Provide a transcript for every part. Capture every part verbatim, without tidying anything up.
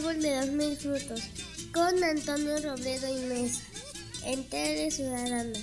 árbol de los mil frutos, con Antonio Robledo y Mesa, en Tele Ciudadana.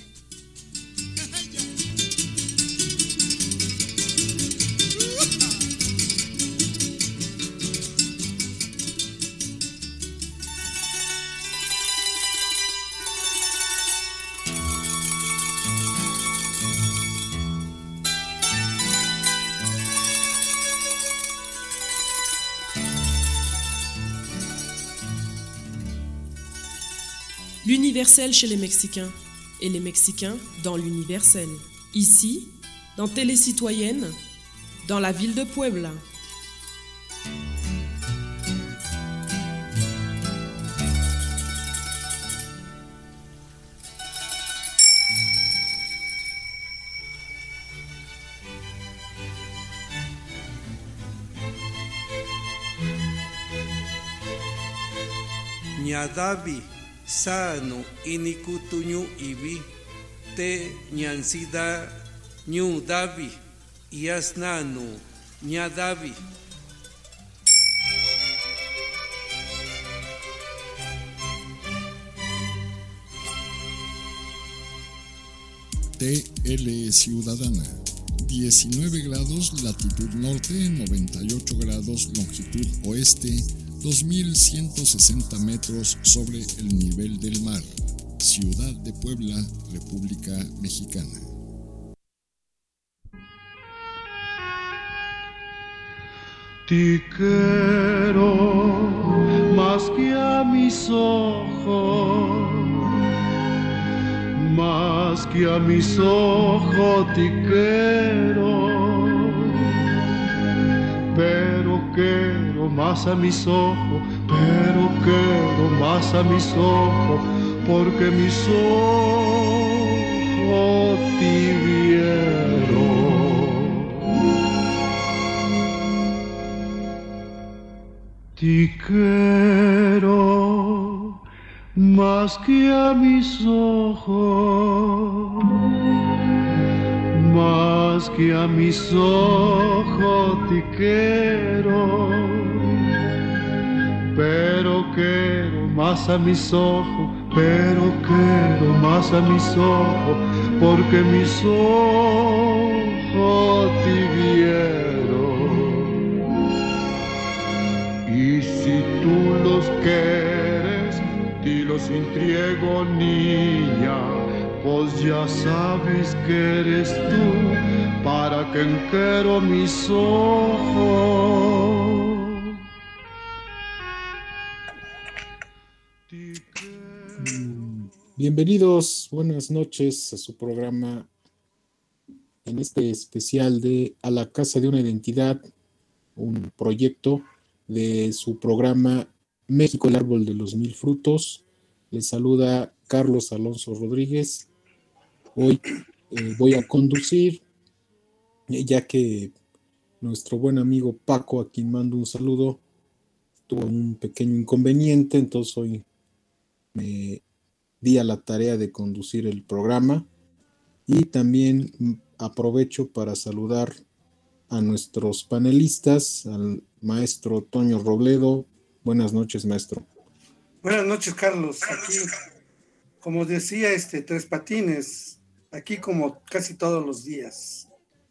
L'universel chez les Mexicains, et les Mexicains dans l'universel. Ici, dans Télé Citoyenne, dans la ville de Puebla. Ñadavi sano inikutuñu ibi te ñansida ñu davi yasnanu ñadavi. T L Ciudadana, diecinueve grados latitud norte, noventa y ocho grados longitud oeste, dos mil ciento sesenta metros sobre el nivel del mar. Ciudad de Puebla, República Mexicana. Te quiero más que a mis ojos, más que a mis ojos te quiero, pero quiero más a mis ojos, pero quiero más a mis ojos, porque mis ojos te vieron. Te quiero más que a mis ojos, más que a mis ojos te quiero, pero quiero más a mis ojos, pero quiero más a mis ojos, porque mis ojos te vieron. Y si tú los quieres, dilo sin triego, niña, pues ya sabes que eres tú, para que enquero mis ojos. Bienvenidos, buenas noches a su programa en este especial de A la Casa de una Identidad, un proyecto de su programa México, el árbol de los mil frutos. Les saluda Carlos Alonso Rodríguez. Hoy eh, voy a conducir, eh, ya que nuestro buen amigo Paco, a quien mando un saludo, tuvo un pequeño inconveniente, entonces hoy me di a la tarea de conducir el programa. Y también aprovecho para saludar a nuestros panelistas, al maestro Toño Robledo. Buenas noches, maestro. Buenas noches, Carlos. Aquí, como decía este Tres Patines, aquí como casi todos los días.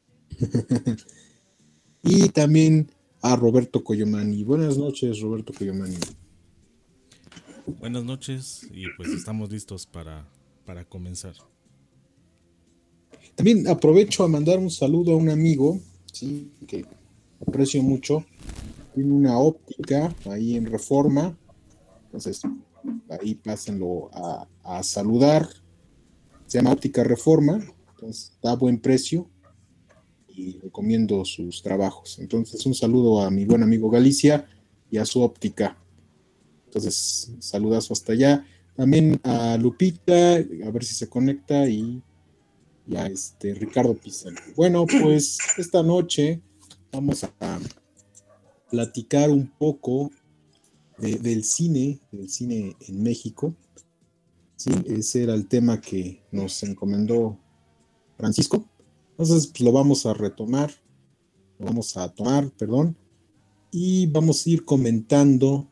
Y también a Roberto Coyomani. Buenas noches, Roberto Coyomani. Buenas noches y pues estamos listos para, para comenzar. También aprovecho a mandar un saludo a un amigo, sí, que aprecio mucho. Tiene una óptica ahí en Reforma, entonces ahí pásenlo a, a saludar. Se llama Óptica Reforma, entonces da buen precio y recomiendo sus trabajos. Entonces un saludo a mi buen amigo Galicia y a su óptica. Entonces saludazo hasta allá. También a Lupita, a ver si se conecta, y, y a este Ricardo Pizarro. Bueno, pues esta noche vamos a platicar un poco de, del cine, del cine en México. Sí, ese era el tema que nos encomendó Francisco. Entonces, pues, lo vamos a retomar, lo vamos a tomar, perdón, y vamos a ir comentando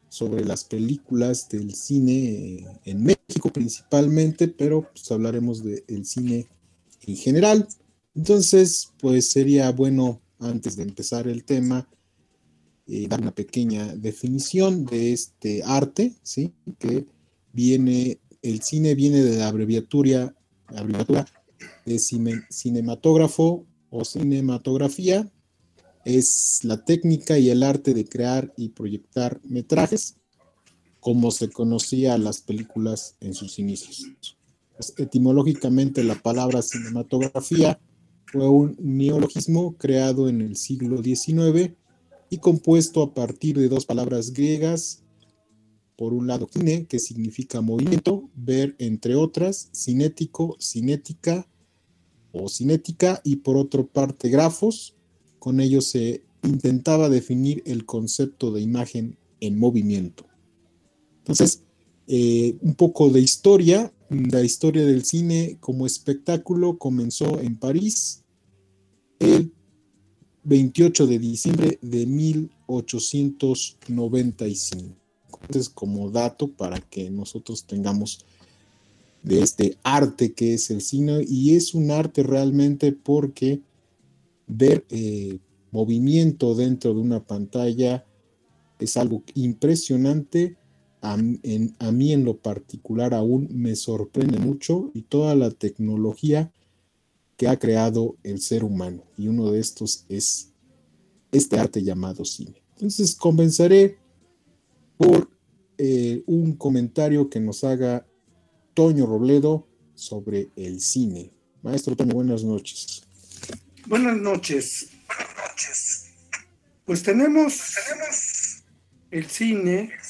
sobre las películas del cine en México principalmente, pero pues hablaremos del cine en general. Entonces, pues sería bueno, antes de empezar el tema, eh, dar una pequeña definición de este arte, ¿sí? Que viene, el cine viene de la abreviatura, abreviatura de cine, cinematógrafo o cinematografía. Es la técnica y el arte de crear y proyectar metrajes, como se conocía las películas en sus inicios. Pues, etimológicamente, la palabra cinematografía fue un neologismo creado en el siglo diecinueve y compuesto a partir de dos palabras griegas. Por un lado, cine, que significa movimiento, ver, entre otras, cinético, cinética o cinética, y por otra parte, grafos. Con ello se intentaba definir el concepto de imagen en movimiento. Entonces, eh, un poco de historia. La historia del cine como espectáculo comenzó en París el veintiocho de diciembre de mil ochocientos noventa y cinco. Entonces, como dato para que nosotros tengamos de este arte que es el cine, y es un arte realmente porque ver eh, movimiento dentro de una pantalla es algo impresionante. A, en, a mí en lo particular aún me sorprende mucho, y toda la tecnología que ha creado el ser humano, y uno de estos es este arte llamado cine. Entonces comenzaré por eh, un comentario que nos haga Toño Robledo sobre el cine. Maestro Toño, buenas noches. Buenas noches. Buenas noches. Pues tenemos, tenemos el cine, el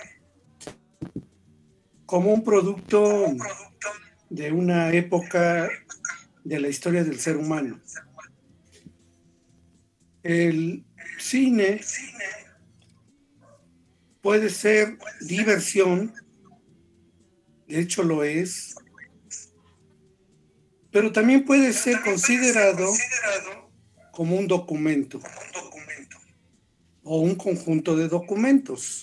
cine como un producto, como un producto de una época de la historia del ser humano. El cine puede ser diversión, de hecho lo es, pero también puede ser considerado como un documento o un conjunto de documentos.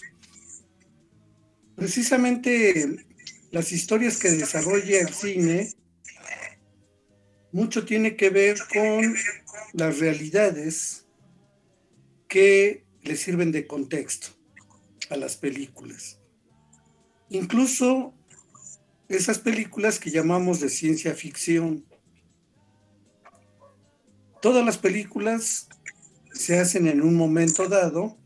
Precisamente las historias que desarrolla el cine mucho tiene que ver con las realidades que le sirven de contexto a las películas. Incluso esas películas que llamamos de ciencia ficción. Todas las películas se hacen en un momento dado,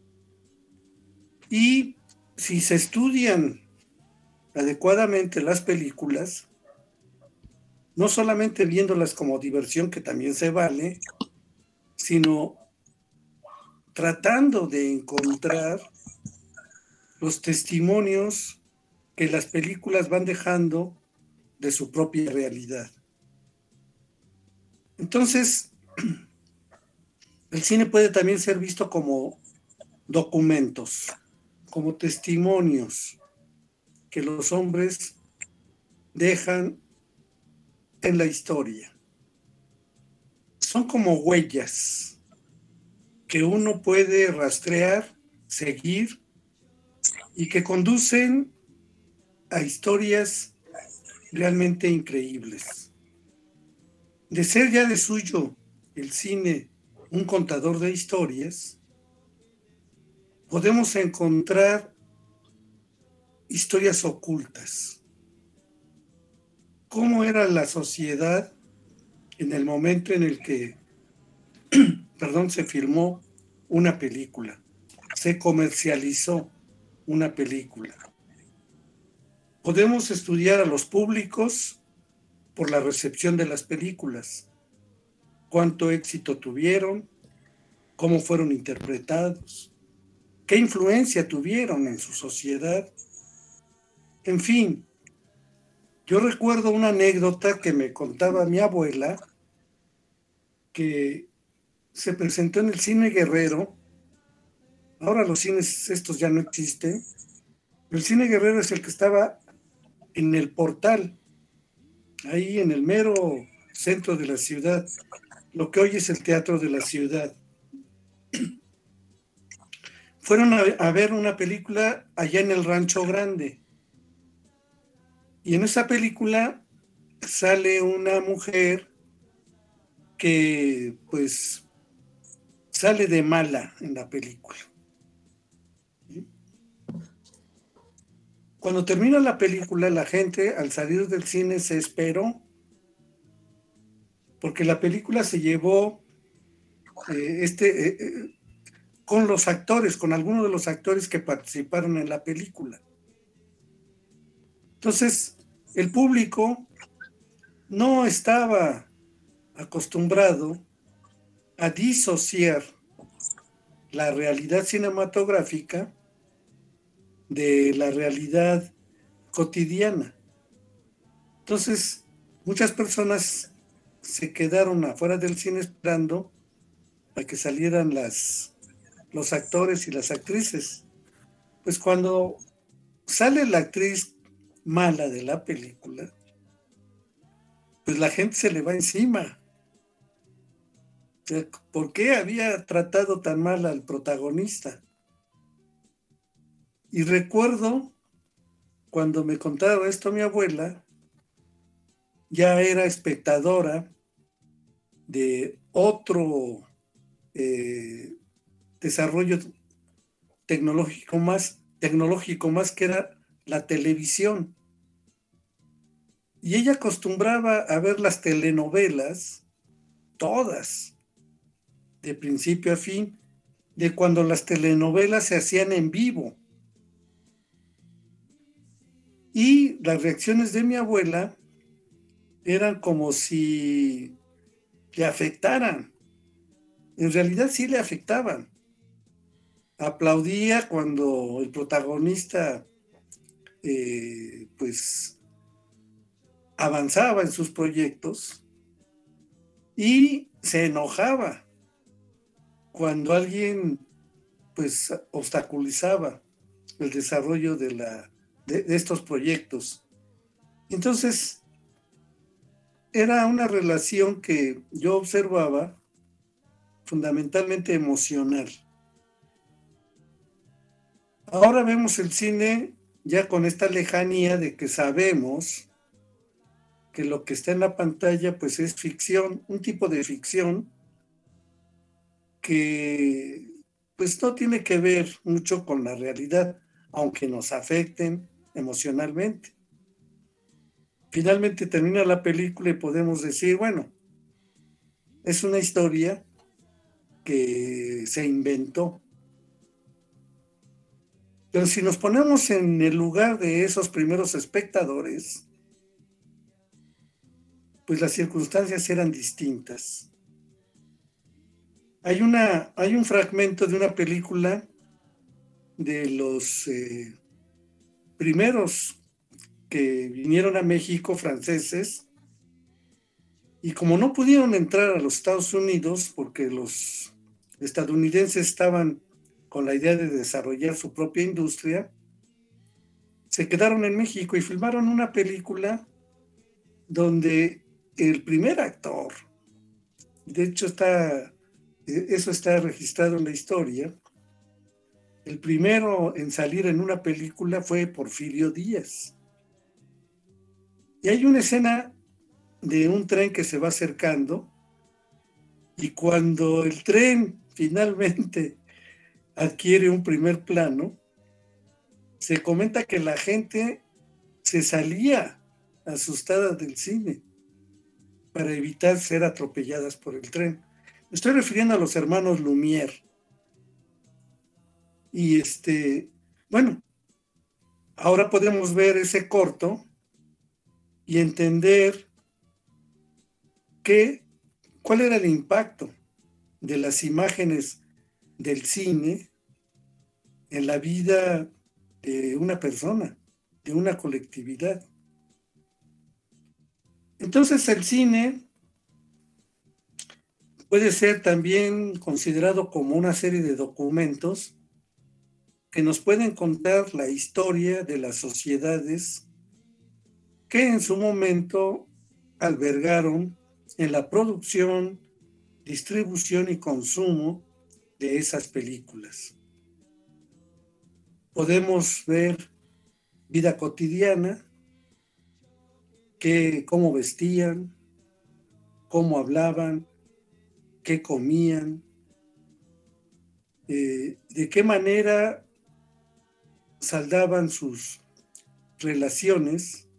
y si se estudian adecuadamente las películas, no solamente viéndolas como diversión, que también se vale, sino tratando de encontrar los testimonios que las películas van dejando de su propia realidad. Entonces, el cine puede también ser visto como documentos, como testimonios que los hombres dejan en la historia. Son como huellas que uno puede rastrear, seguir, y que conducen a historias realmente increíbles. De ser ya de suyo el cine un contador de historias, podemos encontrar historias ocultas. ¿Cómo era la sociedad en el momento en el que perdón, se filmó una película, se comercializó una película? Podemos estudiar a los públicos por la recepción de las películas, cuánto éxito tuvieron, cómo fueron interpretados, qué influencia tuvieron en su sociedad. En fin, yo recuerdo una anécdota que me contaba mi abuela, que se presentó en el Cine Guerrero. Ahora los cines estos ya no existen. El Cine Guerrero es el que estaba en el Portal, ahí en el mero centro de la ciudad, lo que hoy es el Teatro de la Ciudad. fueron a, a ver una película allá en el Rancho Grande. Y en esa película sale una mujer que pues sale de mala en la película. Cuando termina la película, la gente al salir del cine se esperó, porque la película se llevó eh, este, eh, eh, con los actores, con algunos de los actores que participaron en la película. Entonces, el público no estaba acostumbrado a disociar la realidad cinematográfica de la realidad cotidiana. Entonces, muchas personas se quedaron afuera del cine esperando a que salieran las, los actores y las actrices. Pues cuando sale la actriz mala de la película, pues la gente se le va encima. O sea, ¿por qué había tratado tan mal al protagonista? Y recuerdo cuando me contaba esto mi abuela, ya era espectadora de otro eh, desarrollo tecnológico más, tecnológico más que era la televisión. Y ella acostumbraba a ver las telenovelas, todas, de principio a fin, de cuando las telenovelas se hacían en vivo. Y las reacciones de mi abuela eran como si le afectaran. En realidad sí le afectaban. Aplaudía cuando el protagonista eh, pues avanzaba en sus proyectos y se enojaba cuando alguien pues obstaculizaba el desarrollo de la De, de estos proyectos. Entonces, era una relación que yo observaba fundamentalmente emocional. Ahora vemos el cine ya con esta lejanía de que sabemos que lo que está en la pantalla pues es ficción, un tipo de ficción que pues no tiene que ver mucho con la realidad, aunque nos afecten emocionalmente. Finalmente termina la película y podemos decir, bueno, es una historia que se inventó. Pero si nos ponemos en el lugar de esos primeros espectadores, pues las circunstancias eran distintas. Hay, una, hay un fragmento de una película de los eh, primeros que vinieron a México, franceses, y como no pudieron entrar a los Estados Unidos porque los estadounidenses estaban con la idea de desarrollar su propia industria, se quedaron en México y filmaron una película donde el primer actor, de hecho está, eso está registrado en la historia, el primero en salir en una película fue Porfirio Díaz. Y hay una escena de un tren que se va acercando y cuando el tren finalmente adquiere un primer plano, se comenta que la gente se salía asustada del cine para evitar ser atropelladas por el tren. Me estoy refiriendo a los hermanos Lumière. Y este, bueno, ahora podemos ver ese corto y entender que, cuál era el impacto de las imágenes del cine en la vida de una persona, de una colectividad. Entonces el cine puede ser también considerado como una serie de documentos que nos pueden contar la historia de las sociedades que en su momento albergaron en la producción, distribución y consumo de esas películas. podemos ver vida cotidiana, que, cómo vestían, cómo hablaban, qué comían, eh, de qué manera saldaban sus relaciones,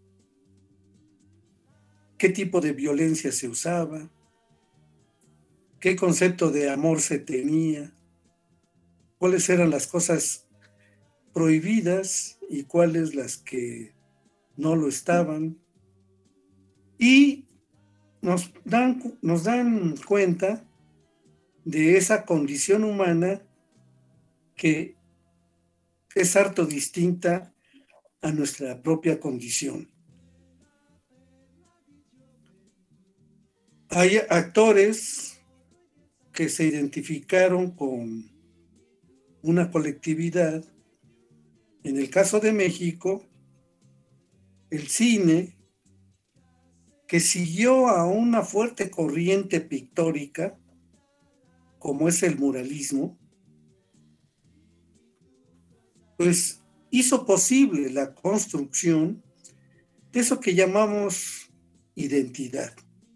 qué tipo de violencia se usaba, qué concepto de amor se tenía, cuáles eran las cosas prohibidas y cuáles las que no lo estaban. Y nos dan, nos dan cuenta de esa condición humana que es harto distinta a nuestra propia condición. Hay actores que se identificaron con una colectividad. En el caso de México, el cine, que siguió a una fuerte corriente pictórica, como es el muralismo, pues hizo posible la construcción de eso que llamamos identidad.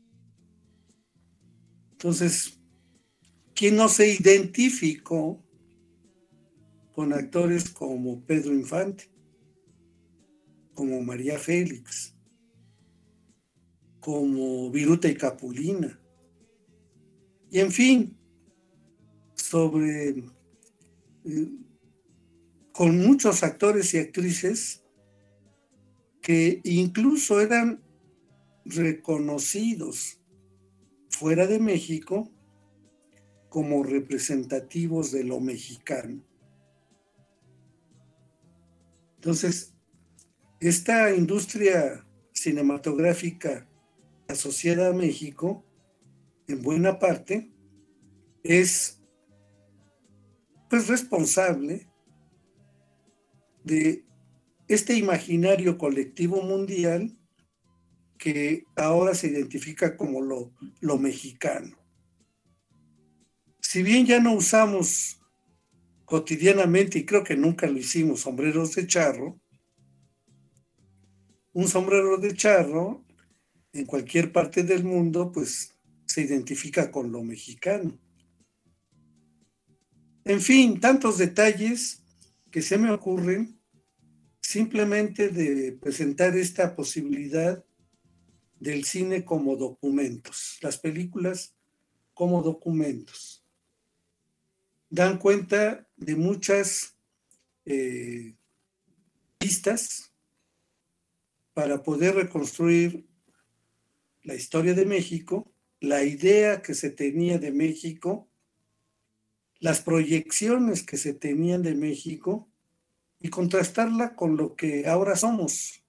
Entonces, ¿quién no se identificó con actores como Pedro Infante, como María Félix, como Viruta y Capulina? Y en fin, sobre eh, con muchos actores y actrices que incluso eran reconocidos fuera de México como representativos de lo mexicano. Entonces, esta industria cinematográfica asociada a México, en buena parte, es pues responsable de este imaginario colectivo mundial que ahora se identifica como lo, lo mexicano. Si bien ya no usamos cotidianamente, y creo que nunca lo hicimos, sombreros de charro, un sombrero de charro en cualquier parte del mundo pues se identifica con lo mexicano. En fin, tantos detalles que se me ocurren simplemente de presentar esta posibilidad del cine como documentos, las películas como documentos. Dan cuenta de muchas eh, pistas para poder reconstruir la historia de México, la idea que se tenía de México, las proyecciones que se tenían de México y contrastarla con lo que ahora somos.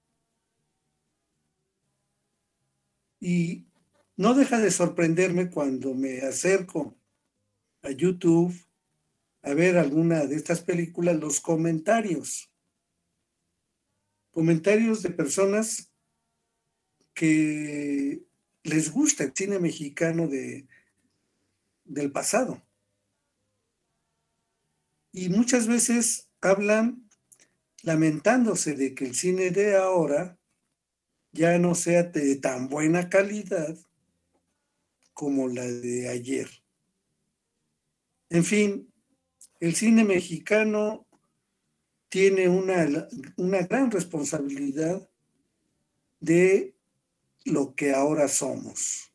Y no deja de sorprenderme cuando me acerco a YouTube a ver alguna de estas películas, los comentarios. Comentarios de personas que les gusta el cine mexicano de, del pasado. Y muchas veces hablan lamentándose de que el cine de ahora ya no sea de tan buena calidad como la de ayer. En fin, el cine mexicano tiene una, una gran responsabilidad de lo que ahora somos.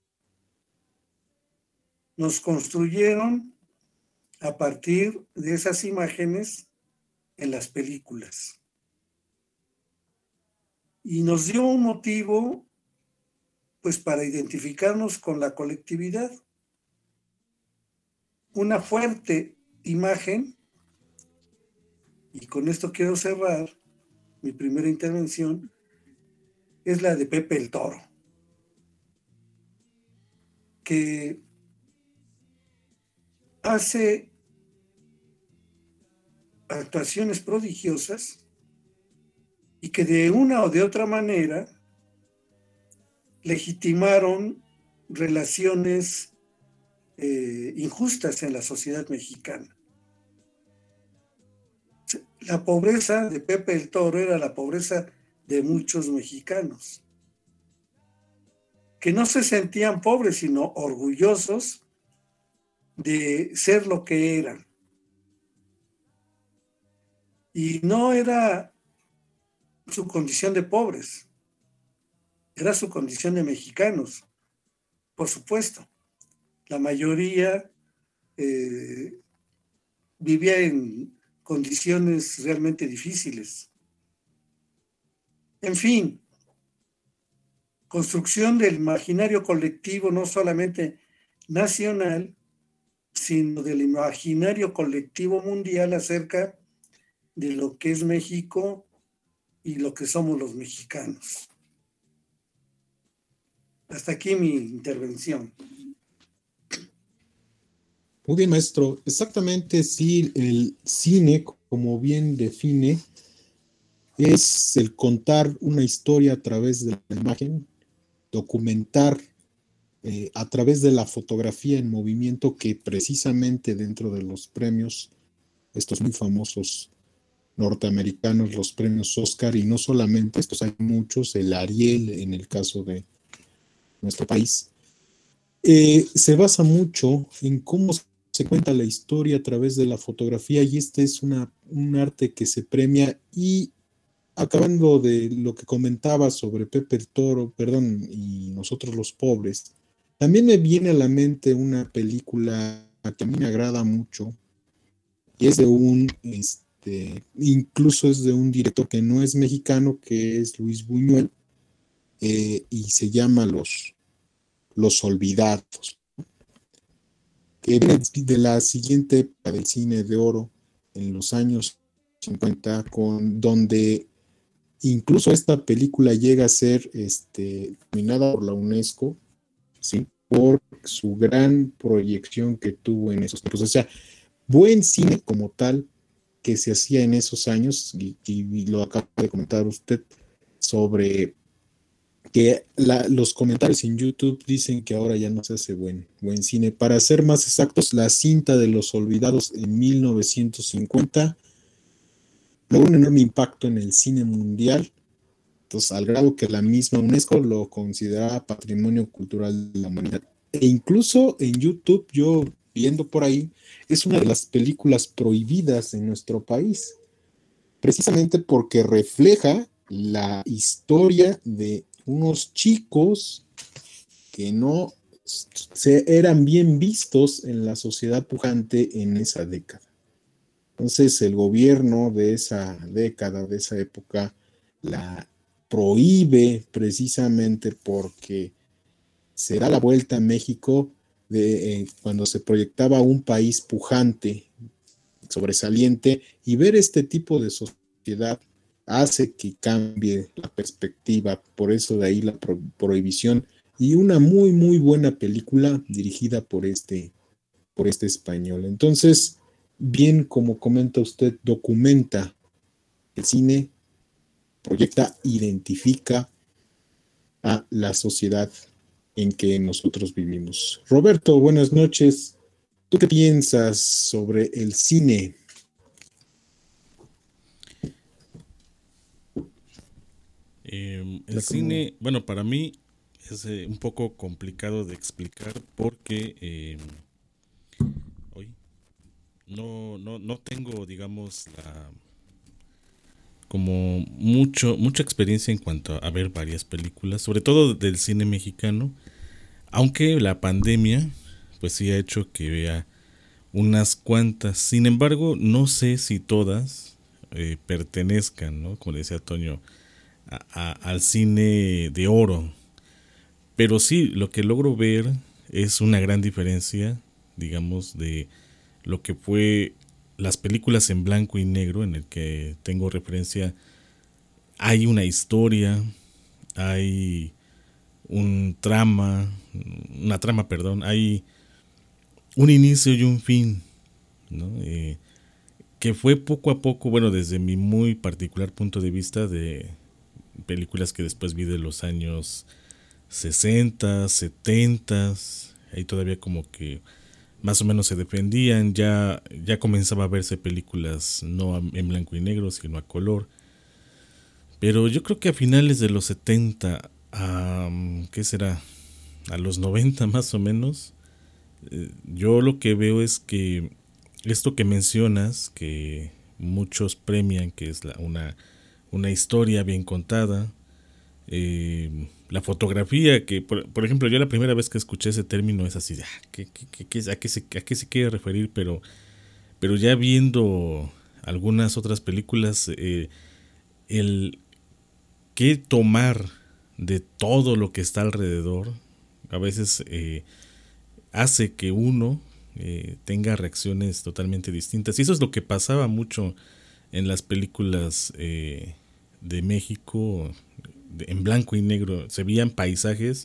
Nos construyeron a partir de esas imágenes en las películas. Y nos dio un motivo, pues, para identificarnos con la colectividad. Una fuerte imagen, y con esto quiero cerrar mi primera intervención, es la de Pepe el Toro, que hace actuaciones prodigiosas y que de una o de otra manera legitimaron relaciones eh, injustas en la sociedad mexicana. la pobreza de Pepe el Toro era la pobreza de muchos mexicanos, que no se sentían pobres, sino orgullosos de ser lo que eran. Y no era su condición de pobres, era su condición de mexicanos, por supuesto. La mayoría eh, vivía en condiciones realmente difíciles. En fin, construcción del imaginario colectivo, no solamente nacional, sino del imaginario colectivo mundial acerca de lo que es México y lo que somos los mexicanos. Hasta aquí mi intervención. Muy bien, maestro. Exactamente, sí, el cine, como bien define, es el contar una historia a través de la imagen, documentar eh, a través de la fotografía en movimiento, que precisamente dentro de los premios, estos muy famosos norteamericanos, los premios Oscar, y no solamente estos, hay muchos, el Ariel en el caso de nuestro país, eh, se basa mucho en cómo se cuenta la historia a través de la fotografía, y este es una, un arte que se premia. Y acabando de lo que comentaba sobre Pepe el Toro, perdón, y Nosotros los Pobres, también me viene a la mente una película que a mí me agrada mucho, y es de un, este, incluso es de un director que no es mexicano, que es Luis Buñuel, eh, y se llama Los, Los Olvidados, que viene de la siguiente época del cine de oro, en los años cincuenta, con, donde incluso esta película llega a ser este, nominada por la UNESCO, ¿sí?, por su gran proyección que tuvo en esos tiempos. O sea, buen cine como tal que se hacía en esos años, y, y lo acaba de comentar usted sobre que la, los comentarios en YouTube dicen que ahora ya no se hace buen, buen cine. Para ser más exactos, la cinta de Los Olvidados en mil novecientos cincuenta logró un enorme impacto en el cine mundial, entonces, al grado que la misma UNESCO lo consideraba Patrimonio Cultural de la Humanidad. E incluso en YouTube, yo viendo por ahí, es una de las películas prohibidas en nuestro país, precisamente porque refleja la historia de unos chicos que no se, eran bien vistos en la sociedad pujante en esa década. Entonces, el gobierno de esa década, de esa época, la prohíbe precisamente porque se da la vuelta a México de, eh, cuando se proyectaba un país pujante, sobresaliente, y ver este tipo de sociedad hace que cambie la perspectiva. Por eso de ahí la pro- prohibición, y una muy muy buena película dirigida por este, por este español. Entonces, bien, como comenta usted, documenta el cine, proyecta, identifica a la sociedad en que nosotros vivimos. Roberto, buenas noches. ¿Tú qué piensas sobre el cine? Eh, el cine, bueno, para mí es eh, un poco complicado de explicar porque eh, hoy no, no, no tengo, digamos, la como mucho mucha experiencia en cuanto a ver varias películas, sobre todo del cine mexicano, aunque la pandemia pues sí ha hecho que vea unas cuantas. Sin embargo, no sé si todas eh, pertenezcan, ¿no?, como decía Toño, a, a, al cine de oro. Pero sí, lo que logro ver es una gran diferencia, digamos, de lo que fue las películas en blanco y negro, en el que tengo referencia. Hay una historia, hay un trama, una trama, perdón, hay un inicio y un fin, ¿no? Eh, que fue poco a poco, bueno, desde mi muy particular punto de vista, de películas que después vi de los años sesenta, setenta, ahí todavía como que más o menos se defendían, ya, ya comenzaba a verse películas no en blanco y negro, sino a color. Pero yo creo que a finales de los setenta, a, ¿qué será? A los noventa más o menos, eh, yo lo que veo es que esto que mencionas, que muchos premian, que es la, una, una historia bien contada, eh, la fotografía, que por, por ejemplo yo la primera vez que escuché ese término es así, ah, ¿qué, qué, qué, a, qué se, ¿a qué se quiere referir? Pero, pero ya viendo algunas otras películas, eh, el qué tomar de todo lo que está alrededor a veces eh, hace que uno eh, tenga reacciones totalmente distintas. Y eso es lo que pasaba mucho en las películas eh, de México, de, en blanco y negro. Se veían paisajes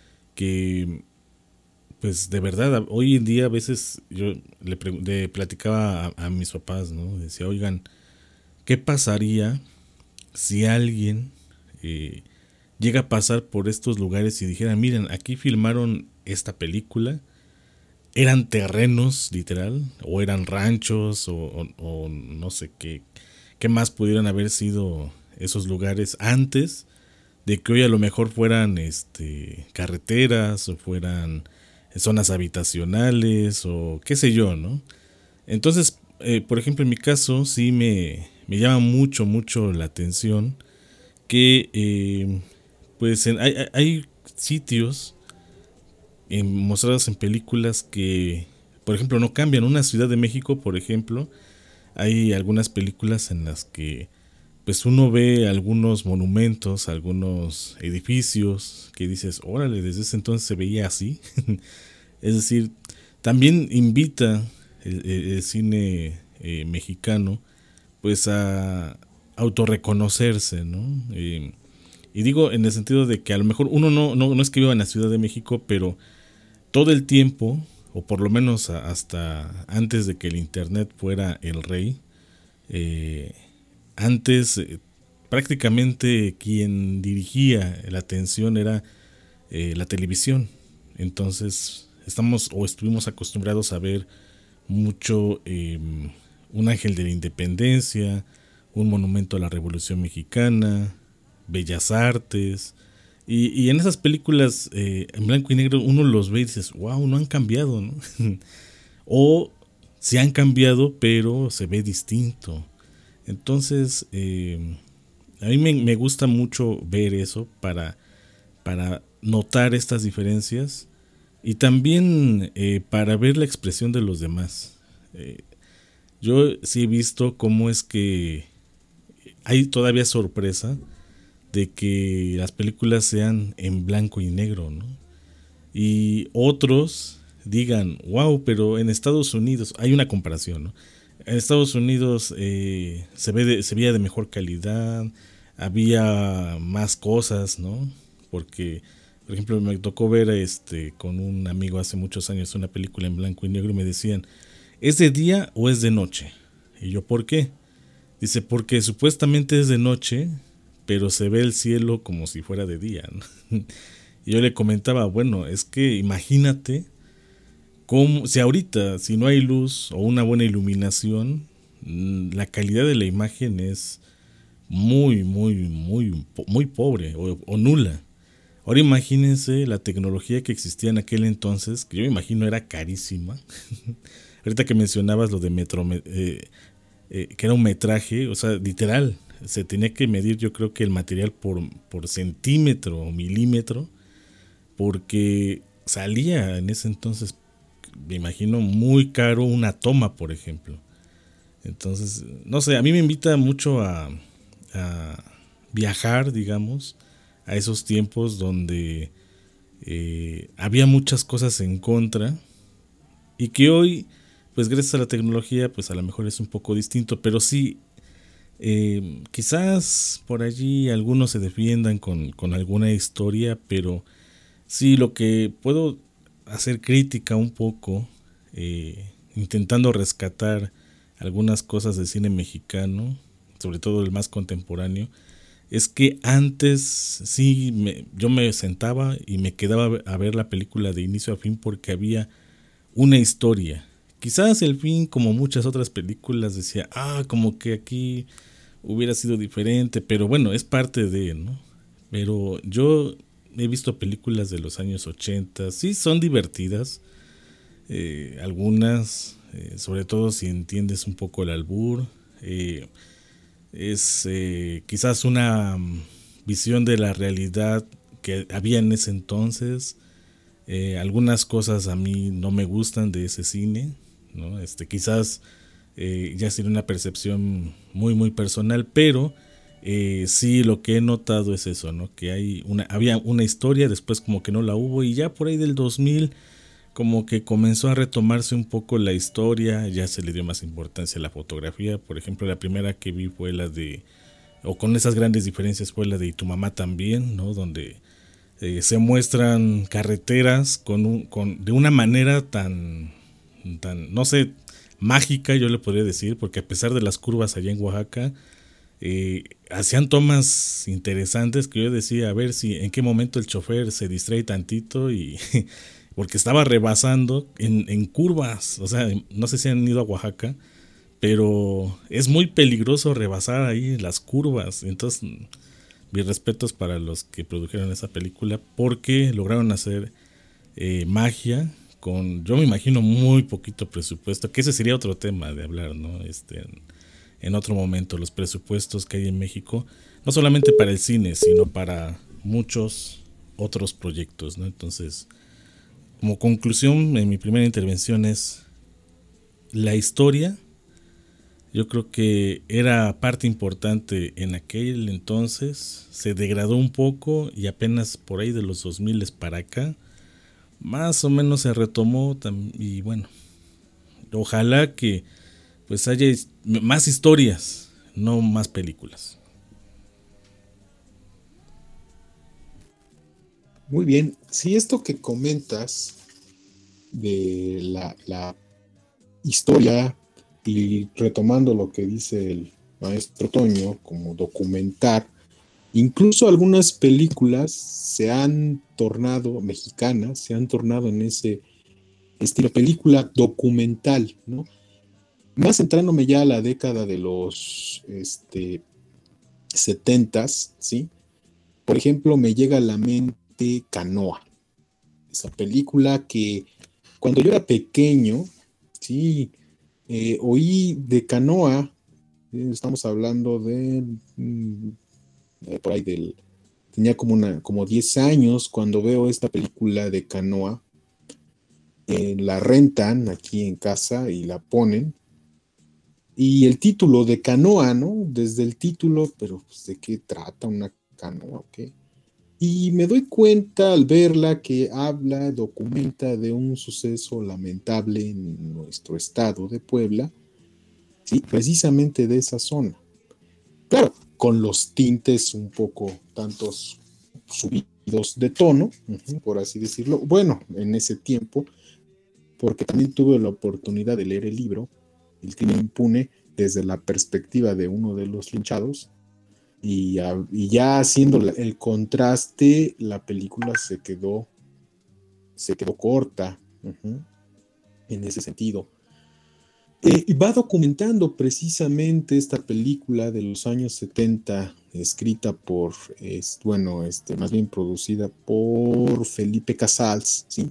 que, pues de verdad, hoy en día a veces yo le, le platicaba a, a mis papás, ¿no? Decía, oigan, ¿qué pasaría si alguien eh, llega a pasar por estos lugares y dijera, miren, aquí filmaron esta película? Eran terrenos, literal, o eran ranchos, o, o, o no sé qué, qué más pudieran haber sido esos lugares antes de que hoy a lo mejor fueran este, carreteras, o fueran zonas habitacionales, o qué sé yo, ¿no? Entonces, eh, por ejemplo, en mi caso, sí me, me llama mucho, mucho la atención que, eh, pues, en, hay, hay sitios En, mostradas en películas que, por ejemplo, no cambian. Una Ciudad de México, por ejemplo, hay algunas películas en las que pues uno ve algunos monumentos, algunos edificios que dices, órale, desde ese entonces se veía así. Es decir, también invita el, el, el cine eh, mexicano pues a autorreconocerse, ¿no? Eh, y digo en el sentido de que a lo mejor uno no, no, no es que viva en la Ciudad de México, pero todo el tiempo, o por lo menos hasta antes de que el internet fuera el rey, eh, antes eh, prácticamente quien dirigía la atención era eh, la televisión. Entonces estamos o estuvimos acostumbrados a ver mucho eh, un Ángel de la Independencia, un monumento a la Revolución Mexicana, Bellas Artes. Y, y en esas películas eh, en blanco y negro uno los ve y dices, wow, no han cambiado, ¿no? O se han cambiado, pero se ve distinto. Entonces, eh, a mí me, me gusta mucho ver eso para, para notar estas diferencias y también eh, para ver la expresión de los demás. Eh, yo sí he visto cómo es que hay todavía sorpresa de que las películas sean en blanco y negro, ¿no? Y otros digan, wow, pero en Estados Unidos hay una comparación, ¿no? En Estados Unidos eh, se ve de, se veía de mejor calidad, había más cosas, ¿no? Porque, por ejemplo, me tocó ver este con un amigo hace muchos años una película en blanco y negro y me decían, ¿es de día o es de noche? Y yo, ¿por qué? Dice, porque supuestamente es de noche, pero se ve el cielo como si fuera de día, ¿no? Y yo le comentaba, bueno, es que imagínate cómo, si ahorita, si no hay luz o una buena iluminación, la calidad de la imagen es muy, muy, muy, muy pobre o, o nula. Ahora imagínense la tecnología que existía en aquel entonces, que yo me imagino era carísima. Ahorita que mencionabas lo de metro, eh, eh, que era un metraje, o sea, literal, se tenía que medir yo creo que el material por, por centímetro o milímetro, porque salía en ese entonces, me imagino, muy caro una toma, por ejemplo. Entonces, no sé, a mí me invita mucho a, a viajar, digamos, a esos tiempos donde eh, había muchas cosas en contra y que hoy, pues gracias a la tecnología, pues a lo mejor es un poco distinto, pero sí, Eh, quizás por allí algunos se defiendan con, con alguna historia, pero sí, lo que puedo hacer crítica un poco, eh, intentando rescatar algunas cosas del cine mexicano, sobre todo el más contemporáneo, es que antes sí me, yo me sentaba y me quedaba a ver la película de inicio a fin porque había una historia. Quizás el fin, como muchas otras películas, decía, ah, como que aquí hubiera sido diferente, pero bueno, es parte de, ¿no? Pero yo he visto películas de los años ochenta, sí son divertidas, eh, algunas, eh, sobre todo si entiendes un poco el albur, eh, es eh, quizás una mm, visión de la realidad que había en ese entonces. Eh, algunas cosas a mí no me gustan de ese cine, ¿no? Este, quizás eh, ya sería una percepción muy muy personal, pero eh, sí lo que he notado es eso, ¿no? Que hay una, había una historia, después como que no la hubo, y ya por ahí del dos mil como que comenzó a retomarse un poco la historia, ya se le dio más importancia a la fotografía. Por ejemplo, la primera que vi fue la de, o con esas grandes diferencias, fue la de Y tu mamá también, ¿no? Donde eh, se muestran carreteras con un, con, de una manera tan, tan, no sé, mágica, yo le podría decir, porque a pesar de las curvas allá en Oaxaca, eh, hacían tomas interesantes que yo decía, a ver si en qué momento el chofer se distrae tantito y porque estaba rebasando en, en curvas. O sea, no sé si han ido a Oaxaca, pero es muy peligroso rebasar ahí las curvas. Entonces, mis respetos para los que produjeron esa película, porque lograron hacer eh, magia con, yo me imagino, muy poquito presupuesto, que ese sería otro tema de hablar, ¿no? Este, en, en otro momento, los presupuestos que hay en México, no solamente para el cine, sino para muchos otros proyectos, ¿no? Entonces, como conclusión, en mi primera intervención es la historia. Yo creo que era parte importante en aquel entonces, se degradó un poco y apenas por ahí de los dos mil para acá, más o menos se retomó. Y bueno, ojalá que pues haya más historias, no más películas. Muy bien, si esto que comentas de la, la historia, y retomando lo que dice el maestro Toño, como documentar, incluso algunas películas se han tornado, mexicanas, se han tornado en ese estilo película documental, ¿no? Más centrándome ya a la década de los este, setentas, ¿sí? Por ejemplo, me llega a la mente Canoa, esa película que cuando yo era pequeño, sí, eh, oí de Canoa, eh, estamos hablando de, mm, eh, por ahí del, tenía como, una, como diez años cuando veo esta película de Canoa, eh, la rentan aquí en casa y la ponen, y el título de Canoa, ¿no? Desde el título, pero pues, ¿de qué trata una canoa? ¿Okay? Y me doy cuenta al verla que habla, documenta de un suceso lamentable en nuestro estado de Puebla, sí, precisamente de esa zona. Claro, con los tintes un poco tantos subidos de tono, uh-huh, por así decirlo. Bueno, en ese tiempo, porque también tuve la oportunidad de leer el libro, El crimen impune, desde la perspectiva de uno de los linchados. Y, y ya haciendo el contraste, la película se quedó, se quedó corta, uh-huh, en ese sentido. Eh, y va documentando precisamente esta película de los años setenta, escrita por, es, bueno, este, más bien producida por Felipe Casals, ¿sí?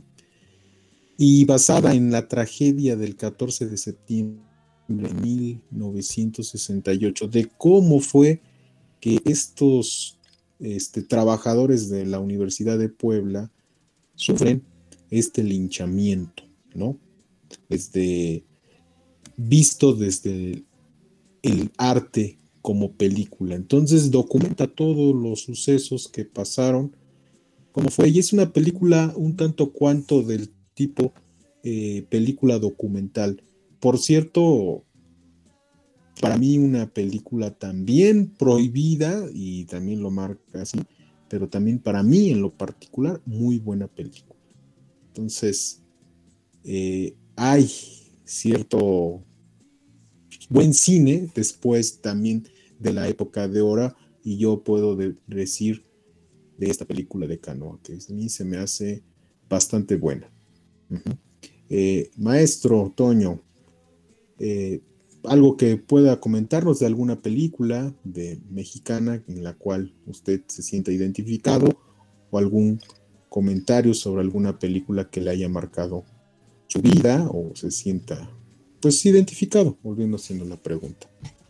Y basada en la tragedia del catorce de septiembre de mil novecientos sesenta y ocho, de cómo fue que estos este, trabajadores de la Universidad de Puebla sufren este linchamiento, ¿no? Desde, visto desde el arte como película. Entonces documenta todos los sucesos que pasaron, cómo fue, y es una película un tanto cuanto del tipo eh, película documental. Por cierto, para mí una película también prohibida, y también lo marca así, pero también para mí en lo particular, muy buena película. Entonces, eh, hay cierto buen cine después también de la época de oro, y yo puedo de- decir de esta película de Canoa, que a mí se me hace bastante buena. Uh-huh. Eh, maestro Toño, eh, algo que pueda comentarnos de alguna película de mexicana en la cual usted se sienta identificado o algún comentario sobre alguna película que le haya marcado su vida o se sienta pues identificado, volviendo haciendo la pregunta.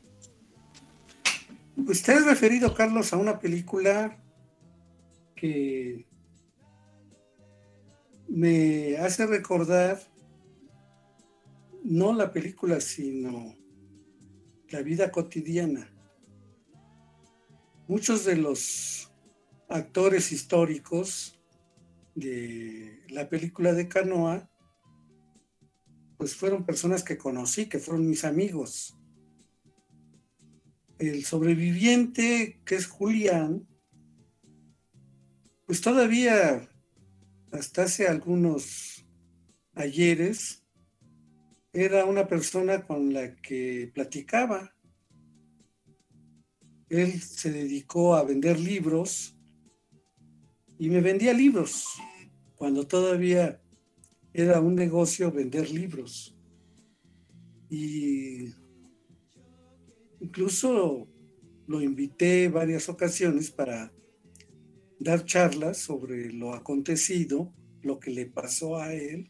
Usted ha referido, Carlos, a una película que me hace recordar no la película, sino la vida cotidiana. Muchos de los actores históricos de la película de Canoa, pues fueron personas que conocí, que fueron mis amigos. El sobreviviente, que es Julián, pues todavía hasta hace algunos ayeres era una persona con la que platicaba. Él se dedicó a vender libros y me vendía libros cuando todavía era un negocio vender libros. Y incluso lo invité varias ocasiones para dar charlas sobre lo acontecido, lo que le pasó a él.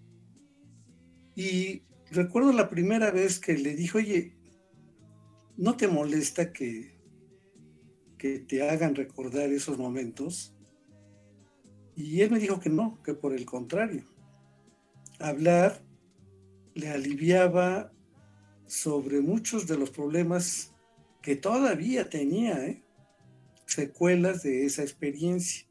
Y recuerdo la primera vez que le dije, oye, ¿no te molesta que, que te hagan recordar esos momentos? Y él me dijo que no, que por el contrario. Hablar le aliviaba sobre muchos de los problemas que todavía tenía, ¿eh? Secuelas de esa experiencia.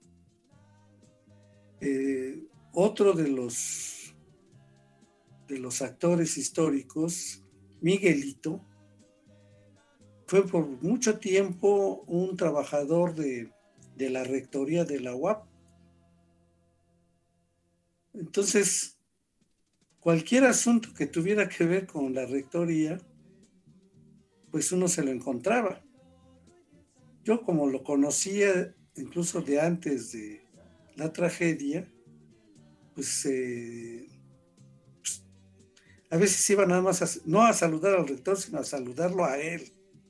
Eh, otro de los, de los actores históricos, Miguelito, fue por mucho tiempo un trabajador de, de la rectoría de la U A P. Entonces, cualquier asunto que tuviera que ver con la rectoría, pues uno se lo encontraba. Yo, como lo conocía incluso de antes de la tragedia, pues, eh, pues a veces iba nada más a, no a saludar al rector, sino a saludarlo a él.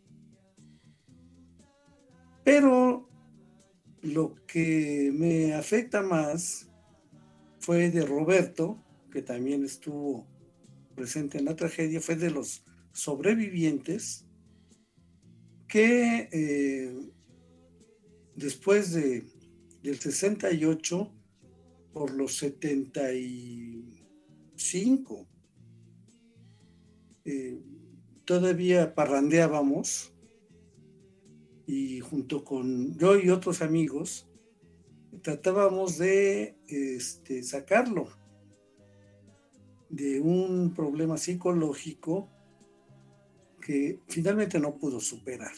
Pero lo que me afecta más fue de Roberto, que también estuvo presente en la tragedia, fue de los sobrevivientes que eh, después de, del sesenta y ocho, por los setenta y cinco, eh, todavía parrandeábamos y junto con yo y otros amigos tratábamos de este, sacarlo de un problema psicológico que finalmente no pudo superar.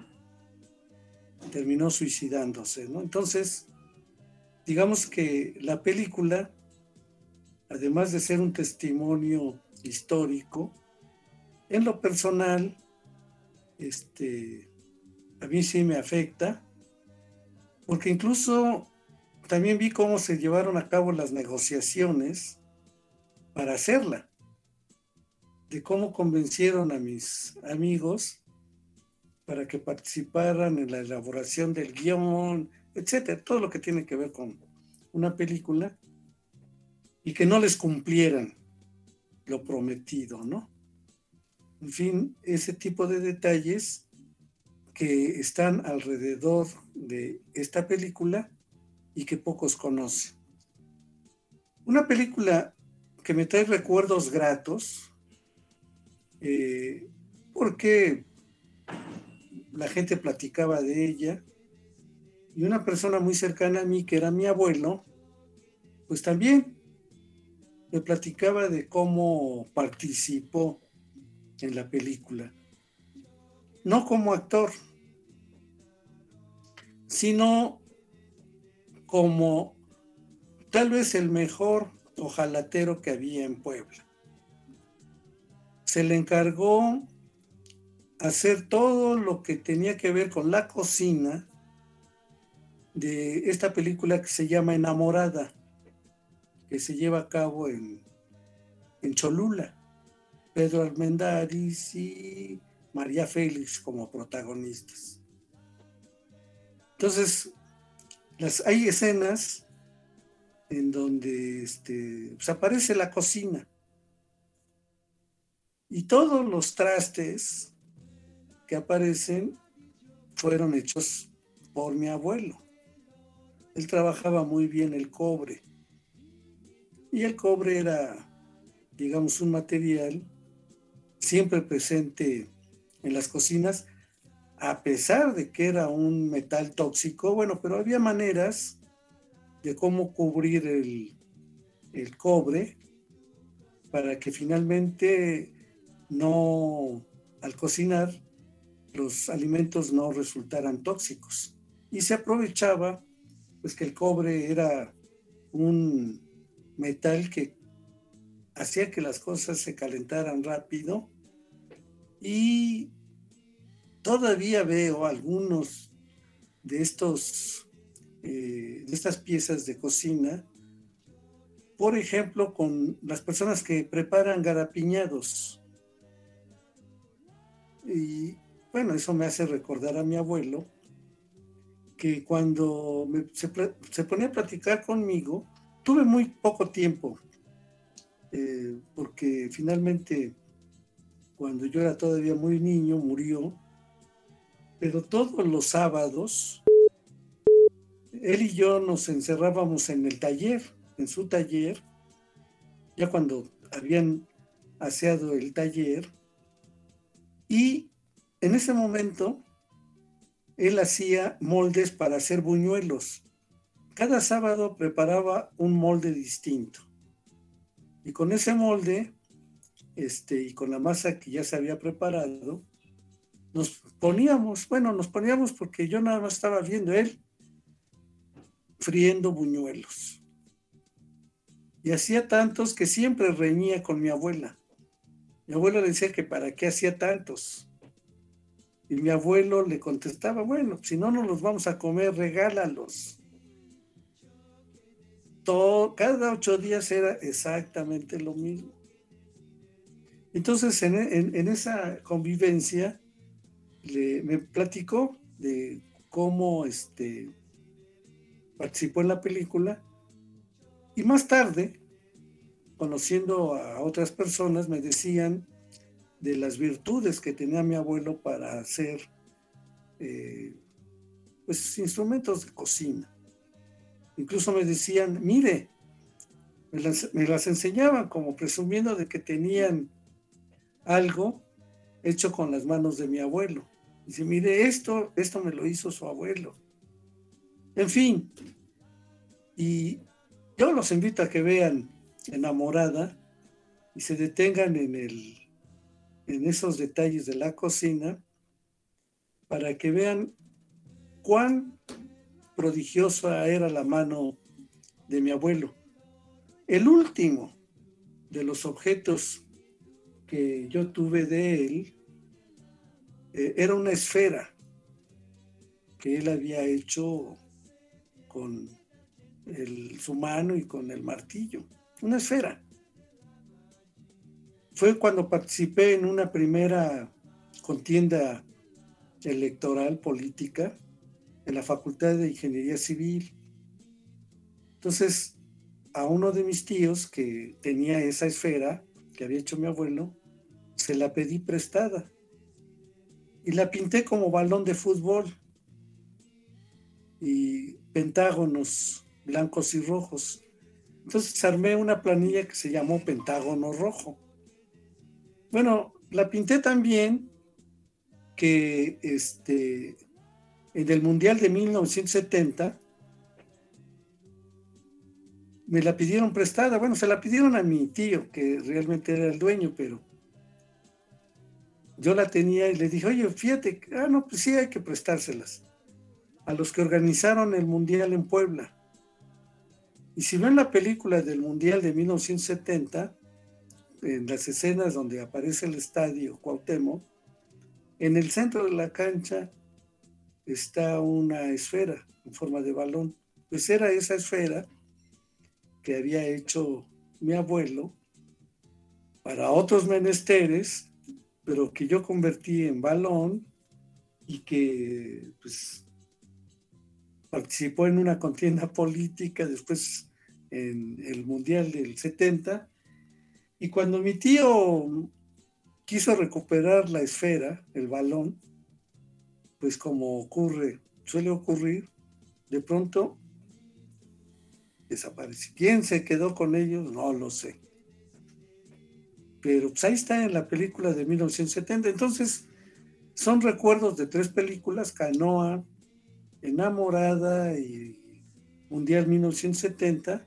Terminó suicidándose, ¿no? Entonces, digamos que la película, además de ser un testimonio histórico, en lo personal, este, a mí sí me afecta, porque incluso también vi cómo se llevaron a cabo las negociaciones para hacerla, de cómo convencieron a mis amigos para que participaran en la elaboración del guión, etcétera, todo lo que tiene que ver con una película, y que no les cumplieran lo prometido, ¿no? En fin, ese tipo de detalles que están alrededor de esta película y que pocos conocen. Una película que me trae recuerdos gratos, eh, porque la gente platicaba de ella, y una persona muy cercana a mí, que era mi abuelo, pues también me platicaba de cómo participó en la película. No como actor, sino como tal vez el mejor hojalatero que había en Puebla. Se le encargó hacer todo lo que tenía que ver con la cocina de esta película que se llama Enamorada, que se lleva a cabo en en Cholula. Pedro Armendáriz y María Félix como protagonistas. Entonces, las, hay escenas en donde este, pues aparece la cocina y todos los trastes que aparecen fueron hechos por mi abuelo. Él trabajaba muy bien el cobre y el cobre era, digamos, un material siempre presente en las cocinas, a pesar de que era un metal tóxico. Bueno, pero había maneras de cómo cubrir el, el cobre para que finalmente no, al cocinar, los alimentos no resultaran tóxicos. Y se aprovechaba pues que el cobre era un metal que hacía que las cosas se calentaran rápido, y todavía veo algunos de estos eh, de estas piezas de cocina, por ejemplo, con las personas que preparan garapiñados. Y bueno, eso me hace recordar a mi abuelo, que cuando me, se, se ponía a platicar conmigo, tuve muy poco tiempo, eh, porque finalmente cuando yo era todavía muy niño murió, pero todos los sábados él y yo nos encerrábamos en el taller, en su taller, ya cuando habían aseado el taller, y en ese momento él hacía moldes para hacer buñuelos. Cada sábado preparaba un molde distinto, y con ese molde este, y con la masa que ya se había preparado, nos poníamos, bueno, nos poníamos porque yo nada más estaba viendo él friendo buñuelos. Y hacía tantos que siempre reñía con mi abuela. Mi abuela le decía que para qué hacía tantos. Y mi abuelo le contestaba, bueno, si no nos los vamos a comer, regálalos. Todo, cada ocho días era exactamente lo mismo. Entonces, en, en, en esa convivencia, le, me platicó de cómo este, participó en la película, y más tarde, conociendo a otras personas, me decían de las virtudes que tenía mi abuelo para hacer eh, pues, instrumentos de cocina. Incluso me decían, mire, me las, me las enseñaban como presumiendo de que tenían algo hecho con las manos de mi abuelo. Dice, mire, esto, esto me lo hizo su abuelo. En fin, y yo los invito a que vean Enamorada y se detengan en, el, en esos detalles de la cocina para que vean cuán prodigiosa era la mano de mi abuelo. El último de los objetos que yo tuve de él eh, era una esfera que él había hecho con el, su mano y con el martillo. Una esfera. Fue cuando participé en una primera contienda electoral política en la Facultad de Ingeniería Civil. Entonces, a uno de mis tíos que tenía esa esfera que había hecho mi abuelo, se la pedí prestada y la pinté como balón de fútbol y pentágonos blancos y rojos. Entonces armé una planilla que se llamó Pentágono Rojo. Bueno, la pinté tan bien que este, en el Mundial de mil novecientos setenta me la pidieron prestada. Bueno, se la pidieron a mi tío, que realmente era el dueño, pero yo la tenía y le dije, oye, fíjate, ah, no, pues sí hay que prestárselas a los que organizaron el Mundial en Puebla. Y si ven la película del Mundial de mil novecientos setenta, en las escenas donde aparece el estadio Cuauhtémoc, en el centro de la cancha está una esfera en forma de balón. Pues era esa esfera que había hecho mi abuelo para otros menesteres, pero que yo convertí en balón y que pues participó en una contienda política, después en el Mundial del setenta, y cuando mi tío quiso recuperar la esfera, el balón, pues como ocurre, suele ocurrir, de pronto desapareció. ¿Quién se quedó con ellos? No lo sé. Pero pues ahí está en la película de mil novecientos setenta. Entonces, son recuerdos de tres películas: Canoa, Enamorada y Mundial mil novecientos setenta,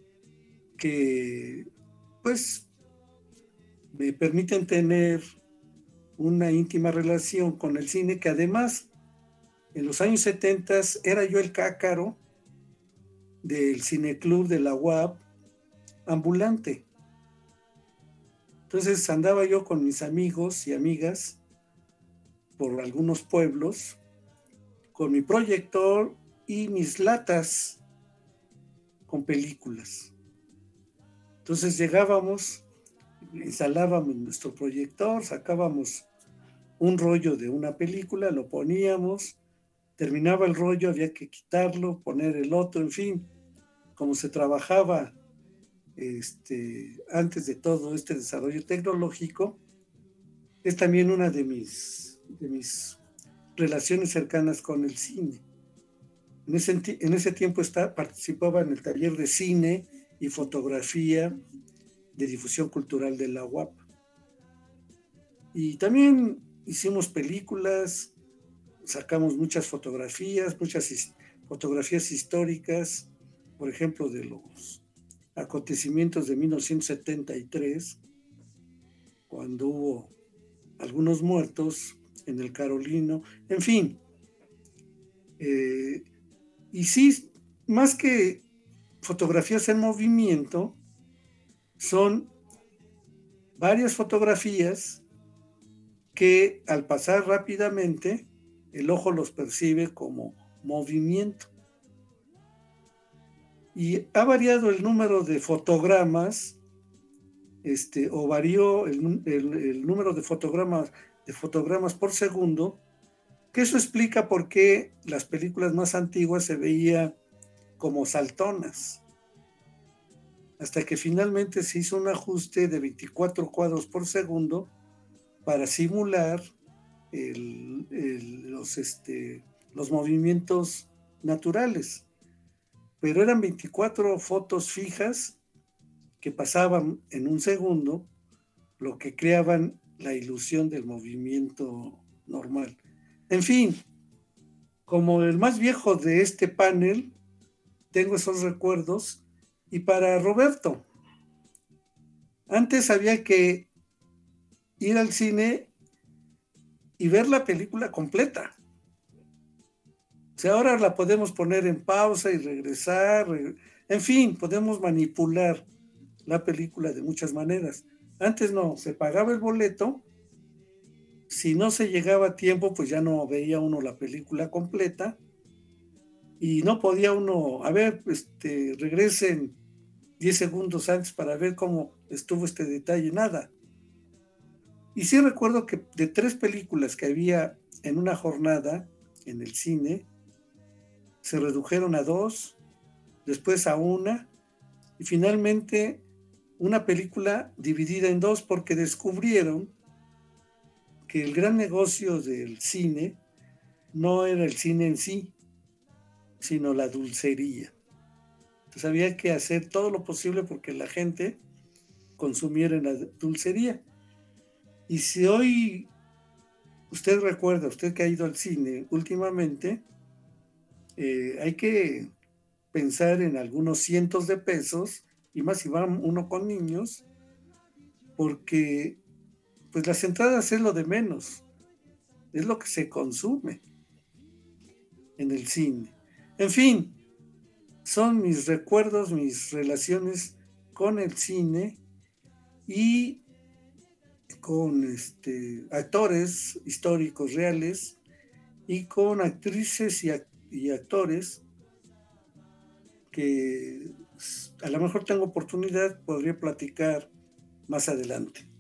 que pues me permiten tener una íntima relación con el cine, que además en los años setenta era yo el cácaro del cineclub de la U A P ambulante. Entonces andaba yo con mis amigos y amigas por algunos pueblos con mi proyector y mis latas con películas. Entonces llegábamos, instalábamos nuestro proyector, sacábamos un rollo de una película, lo poníamos, terminaba el rollo, había que quitarlo, poner el otro, en fin, como se trabajaba este, antes de todo este desarrollo tecnológico, es también una de mis, de mis relaciones cercanas con el cine. En ese, en ese tiempo está, participaba en el taller de cine y fotografía de difusión cultural de la U A P. Y también hicimos películas, sacamos muchas fotografías, muchas his- fotografías históricas, por ejemplo, de los acontecimientos de mil novecientos setenta y tres, cuando hubo algunos muertos en el Carolino, en fin. Eh, y sí, más que fotografías en movimiento, son varias fotografías que al pasar rápidamente el ojo los percibe como movimiento. Y ha variado el número de fotogramas, este, o varió el, el, el número de fotogramas, de fotogramas por segundo, que eso explica por qué las películas más antiguas se veía como saltonas, hasta que finalmente se hizo un ajuste de veinticuatro cuadros por segundo para simular el, el, los, este, los movimientos naturales. Pero eran veinticuatro fotos fijas que pasaban en un segundo, lo que creaban la ilusión del movimiento normal. En fin, como el más viejo de este panel, tengo esos recuerdos. Y para Roberto, antes había que ir al cine y ver la película completa. O sea, ahora la podemos poner en pausa y regresar, en fin, podemos manipular la película de muchas maneras. Antes no, se pagaba el boleto, si no se llegaba a tiempo, pues ya no veía uno la película completa y no podía uno, a ver, este, regresen diez segundos antes para ver cómo estuvo este detalle, nada. Y sí recuerdo que de tres películas que había en una jornada en el cine, se redujeron a dos, después a una, y finalmente una película dividida en dos, porque descubrieron que el gran negocio del cine no era el cine en sí, sino la dulcería. Entonces había que hacer todo lo posible porque la gente consumiera la dulcería. Y si hoy usted recuerda, usted que ha ido al cine últimamente, eh, hay que pensar en algunos cientos de pesos, y más si va uno con niños, porque pues las entradas es lo de menos, es lo que se consume en el cine. En fin, son mis recuerdos, mis relaciones con el cine y con este, actores históricos reales y con actrices y, y actores que a lo mejor tengo oportunidad, podría platicar más adelante.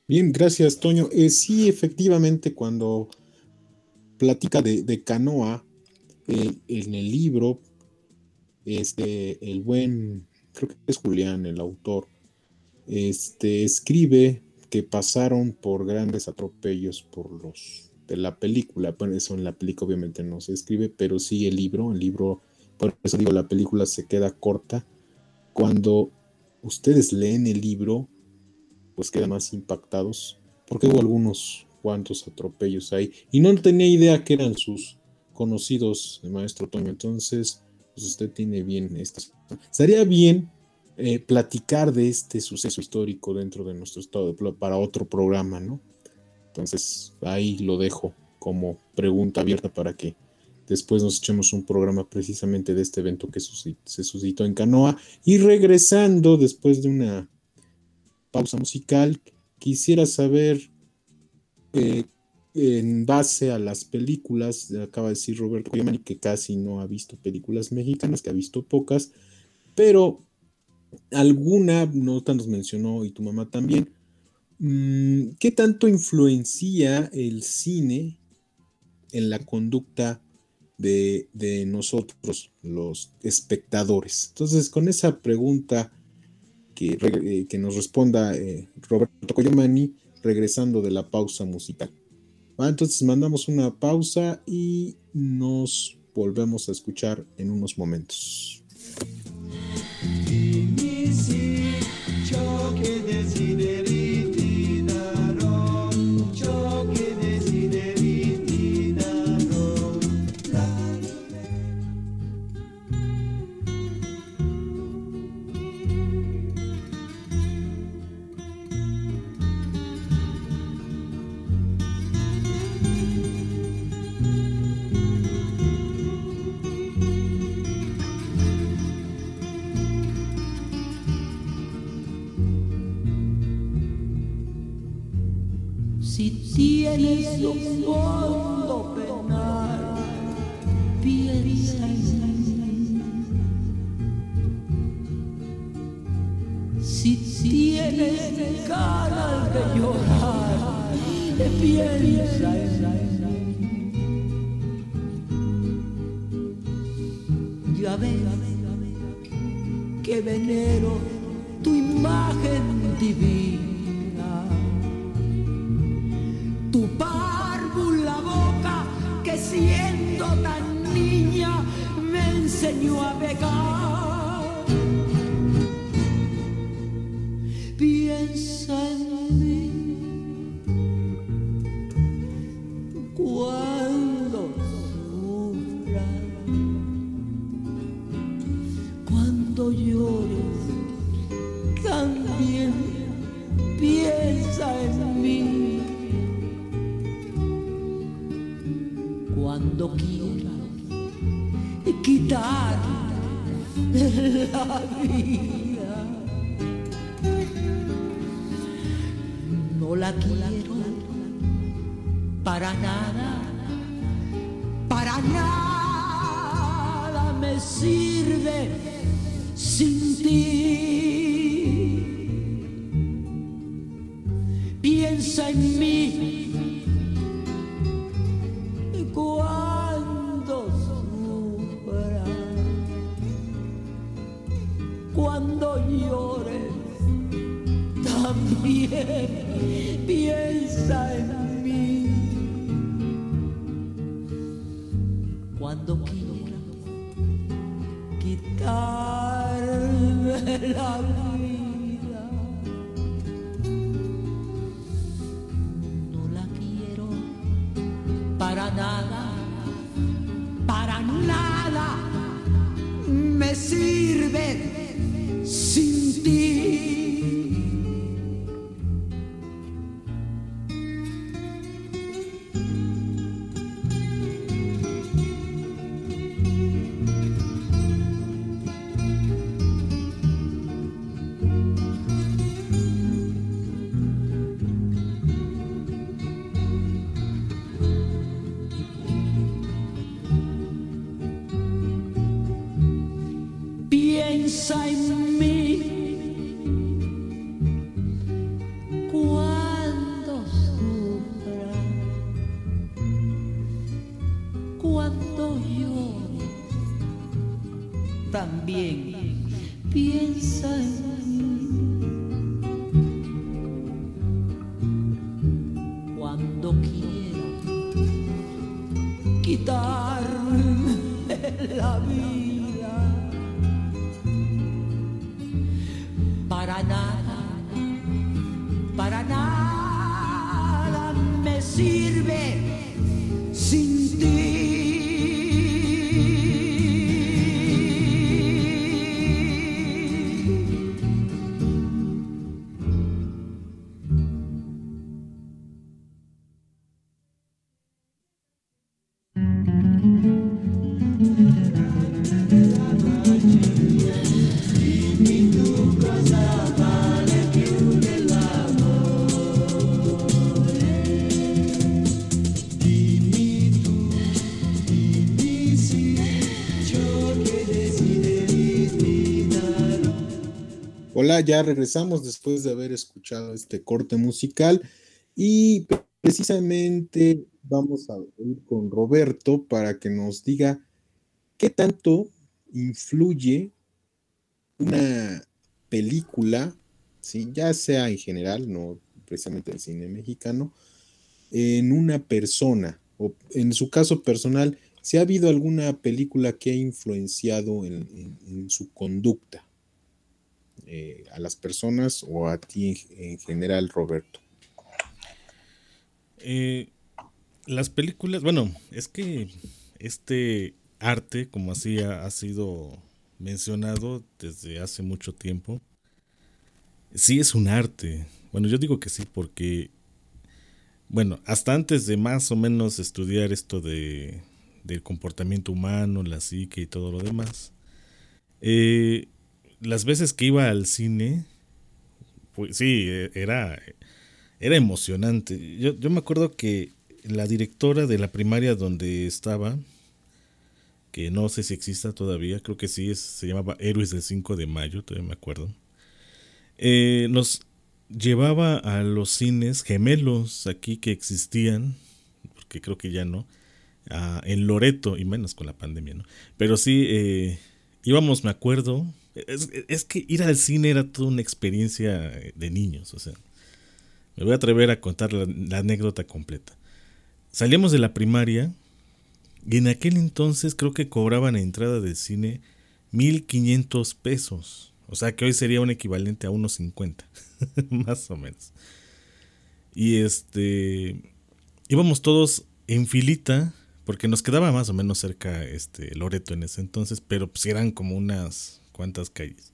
Bien, gracias, Toño. Eh, sí, efectivamente, cuando platica de, de Canoa, eh, en el libro, este, el buen, creo que es Julián, el autor, este, escribe que pasaron por grandes atropellos por los de la película. Bueno, eso en la película obviamente no se escribe, pero sí el libro, el libro, por eso digo, la película se queda corta. Cuando ustedes leen el libro, pues quedan más impactados, porque hubo algunos cuantos atropellos ahí, y no tenía idea que eran sus conocidos, el maestro Toño. Entonces, pues usted tiene bien estas. Estaría bien eh, platicar de este suceso histórico dentro de nuestro estado de, para otro programa, ¿no? Entonces, ahí lo dejo como pregunta abierta para que después nos echemos un programa precisamente de este evento que se suscitó en Canoa. Y regresando después de una pausa musical, quisiera saber, eh, en base a las películas, acaba de decir Roberto Coyamani que casi no ha visto películas mexicanas, que ha visto pocas, pero alguna, Nota nos mencionó y tu mamá también, mmm, ¿qué tanto influencia el cine en la conducta de, de nosotros, los espectadores? Entonces, con esa pregunta que, eh, que nos responda eh, Roberto Coyamani, regresando de la pausa musical. ¿Va? Entonces mandamos una pausa y nos volvemos a escuchar en unos momentos. Si tienes un fondo penal, piensa en mí. Si tienes ganas de llorar, piensa en mí. Ya ves que venero tu imagen divina, tu párvula boca que siendo tan niña me enseñó a pecar. Piensa en mí cuando sufras, cuando llores, también piensa en mí. Cuando quiera quitar la vida, no la quiero para nada, para nada me sirve sin ti. Piensa en mí cuando sufra, cuando llores, también piensa en mí. Cuando quiera quitarme la vida, no la quiero para nada, para nada me sirve sin ti. Piensa en mí cuando también piensa en mí. Cuando quiera quitarme la vida, para nada, para nada me sirve sin ti. Hola, ya regresamos después de haber escuchado este corte musical y precisamente vamos a ir con Roberto para que nos diga qué tanto influye una película, ¿sí? Ya sea en general, no precisamente el cine mexicano, en una persona, o en su caso personal, si ha habido alguna película que ha influenciado en, en, en su conducta. Eh, a las personas o a ti en, en general, Roberto. Eh, las películas, bueno, es que este arte, como así ha, ha sido mencionado desde hace mucho tiempo, sí es un arte. Bueno, yo digo que sí porque, bueno, hasta antes de más o menos estudiar esto de del comportamiento humano, la psique y todo lo demás, eh, las veces que iba al cine, pues sí, era, era emocionante. Yo, yo me acuerdo que la directora de la primaria donde estaba, que no sé si exista todavía, creo que sí, es, se llamaba Héroes del cinco de mayo, todavía me acuerdo, eh, nos llevaba a los cines gemelos aquí que existían, porque creo que ya no, a, en Loreto, y menos con la pandemia, ¿no? Pero sí, eh, íbamos, me acuerdo. Es, es que ir al cine era toda una experiencia de niños, o sea, me voy a atrever a contar la, la anécdota completa. Salíamos de la primaria y en aquel entonces creo que cobraban a entrada del cine mil quinientos pesos, o sea que hoy sería un equivalente a unos cincuenta, más o menos. Y este, íbamos todos en filita porque nos quedaba más o menos cerca este Loreto en ese entonces, pero pues eran como unas... ¿Cuántas calles?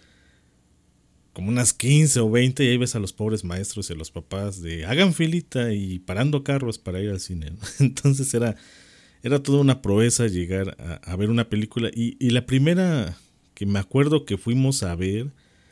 Como unas quince o veinte, y ahí ves a los pobres maestros y a los papás de hagan filita y parando carros para ir al cine, ¿no? Entonces era, era toda una proeza llegar a, a ver una película. Y, y la primera que me acuerdo que fuimos a ver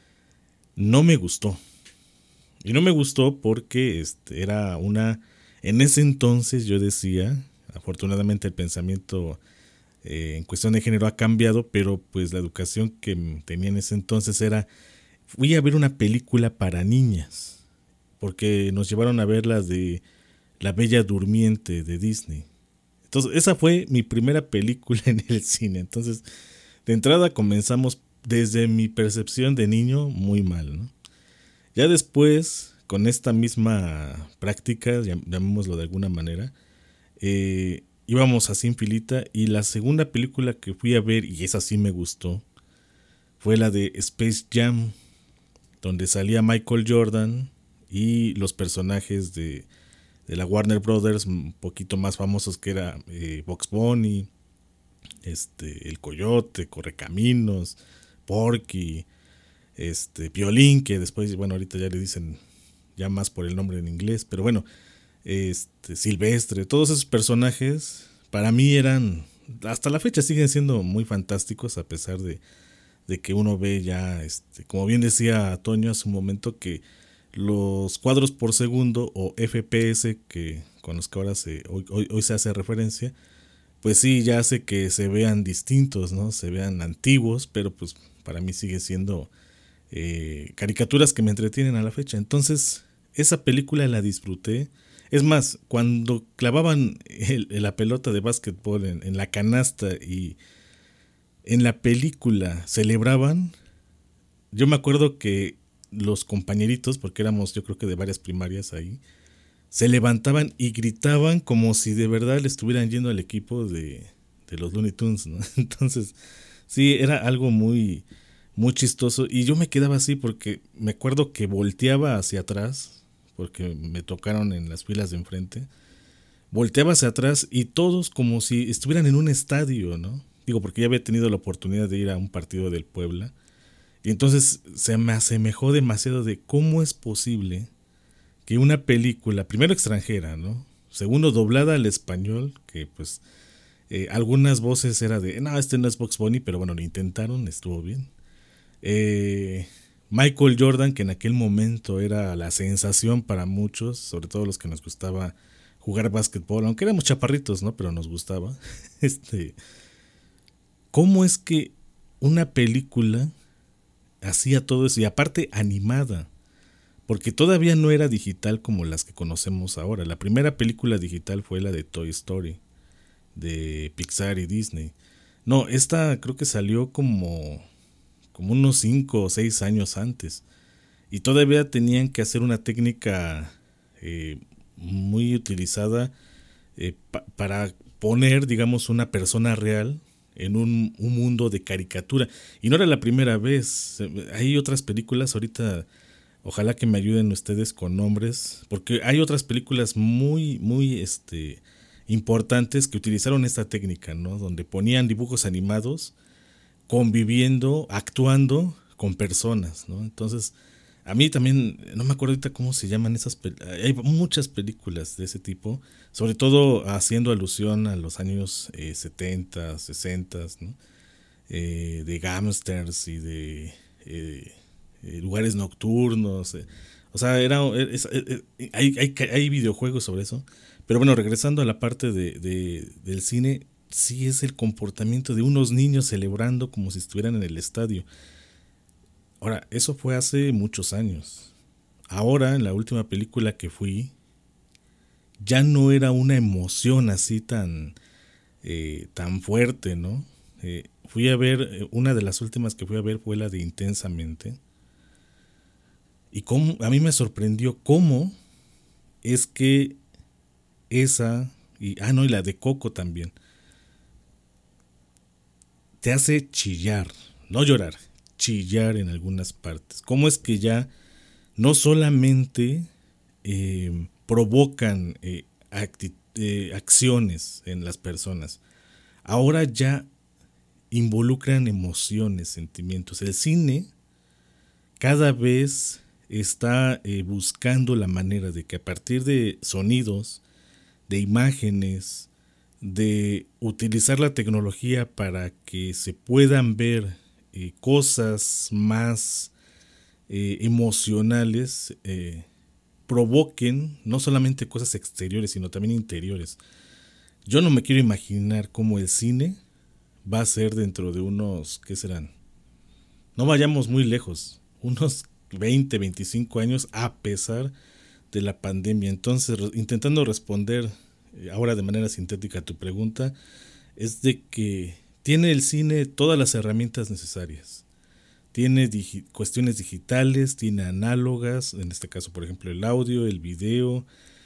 no me gustó. Y no me gustó porque este, era una... En ese entonces yo decía, afortunadamente el pensamiento... Eh, en cuestión de género ha cambiado, pero pues la educación que tenía en ese entonces era, fui a ver una película para niñas, porque nos llevaron a ver las de La Bella Durmiente de Disney. Entonces esa fue mi primera película en el cine. Entonces de entrada comenzamos desde mi percepción de niño muy mal, ¿no? Ya después, con esta misma práctica, llamémoslo de alguna manera, eh, íbamos así en filita y la segunda película que fui a ver, y esa sí me gustó, fue la de Space Jam, donde salía Michael Jordan y los personajes de, de la Warner Brothers, un poquito más famosos, que era eh, Bugs Bunny, este, el Coyote, Correcaminos, Porky, este, Piolín, que después, bueno, ahorita ya le dicen ya más por el nombre en inglés, pero bueno, Este, Silvestre, todos esos personajes para mí eran, hasta la fecha siguen siendo muy fantásticos, a pesar de, de que uno ve ya, este, como bien decía Toño hace un momento, que los cuadros por segundo o F P S, que con los que ahora se, hoy, hoy, hoy se hace referencia, pues sí, ya hace que se vean distintos, ¿no? Se vean antiguos, pero pues para mí sigue siendo eh, caricaturas que me entretienen a la fecha. Entonces esa película la disfruté. Es más, cuando clavaban el, la pelota de básquetbol en, en la canasta y en la película celebraban. Yo me acuerdo que los compañeritos, porque éramos yo creo que de varias primarias ahí, se levantaban y gritaban como si de verdad le estuvieran yendo al equipo de, de los Looney Tunes, ¿no? Entonces, sí, era algo muy, muy chistoso. Y yo me quedaba así porque me acuerdo que volteaba hacia atrás, porque me tocaron en las filas de enfrente. Volteaba hacia atrás y todos como si estuvieran en un estadio, ¿no? Digo, porque ya había tenido la oportunidad de ir a un partido del Puebla. Y entonces se me asemejó demasiado de cómo es posible que una película, primero extranjera, ¿no? Segundo, doblada al español, que pues eh, algunas voces era de, no, este no es Bugs Bunny, pero bueno, lo intentaron, estuvo bien. Eh, Michael Jordan, que en aquel momento era la sensación para muchos, sobre todo los que nos gustaba jugar básquetbol, aunque éramos chaparritos, ¿no? Pero nos gustaba. Este, ¿cómo es que una película hacía todo eso? Y aparte animada, porque todavía no era digital como las que conocemos ahora. La primera película digital fue la de Toy Story, de Pixar y Disney. No, esta creo que salió como, como unos cinco o seis años antes. Y todavía tenían que hacer una técnica eh, muy utilizada eh, pa- para poner, digamos, una persona real en un, un mundo de caricatura. Y no era la primera vez. Hay otras películas ahorita. Ojalá que me ayuden ustedes con nombres, porque hay otras películas muy, muy este, importantes que utilizaron esta técnica, ¿no? Donde ponían dibujos animados conviviendo, actuando con personas, ¿no? Entonces, a mí también, no me acuerdo ahorita cómo se llaman esas películas, hay muchas películas de ese tipo, sobre todo haciendo alusión a los años eh, setenta, sesenta, ¿no? Eh, de gángsters y de... Eh, Eh, lugares nocturnos, eh, o sea, era es, es, es, hay, hay, hay videojuegos sobre eso, pero bueno, regresando a la parte de, de, del cine, sí es el comportamiento de unos niños celebrando como si estuvieran en el estadio. Ahora, eso fue hace muchos años. Ahora, en la última película que fui, ya no era una emoción así tan, eh, tan fuerte, ¿no? Eh, fui a ver, una de las últimas que fui a ver fue la de Intensamente. Y cómo, a mí me sorprendió cómo es que esa, y, ah no, y la de Coco también, te hace chillar, no llorar, chillar en algunas partes. Cómo es que ya no solamente eh, provocan eh, acti- eh, acciones en las personas, ahora ya involucran emociones, sentimientos. El cine cada vez está eh, buscando la manera de que a partir de sonidos, de imágenes, de utilizar la tecnología para que se puedan ver eh, cosas más eh, emocionales, eh, provoquen no solamente cosas exteriores, sino también interiores. Yo no me quiero imaginar cómo el cine va a ser dentro de unos, ¿qué serán? No vayamos muy lejos, unos veinte, veinticinco años a pesar de la pandemia. Entonces, intentando responder ahora de manera sintética a tu pregunta, es de que tiene el cine todas las herramientas necesarias. Tiene digi- cuestiones digitales, tiene análogas, en este caso por ejemplo el audio, el video,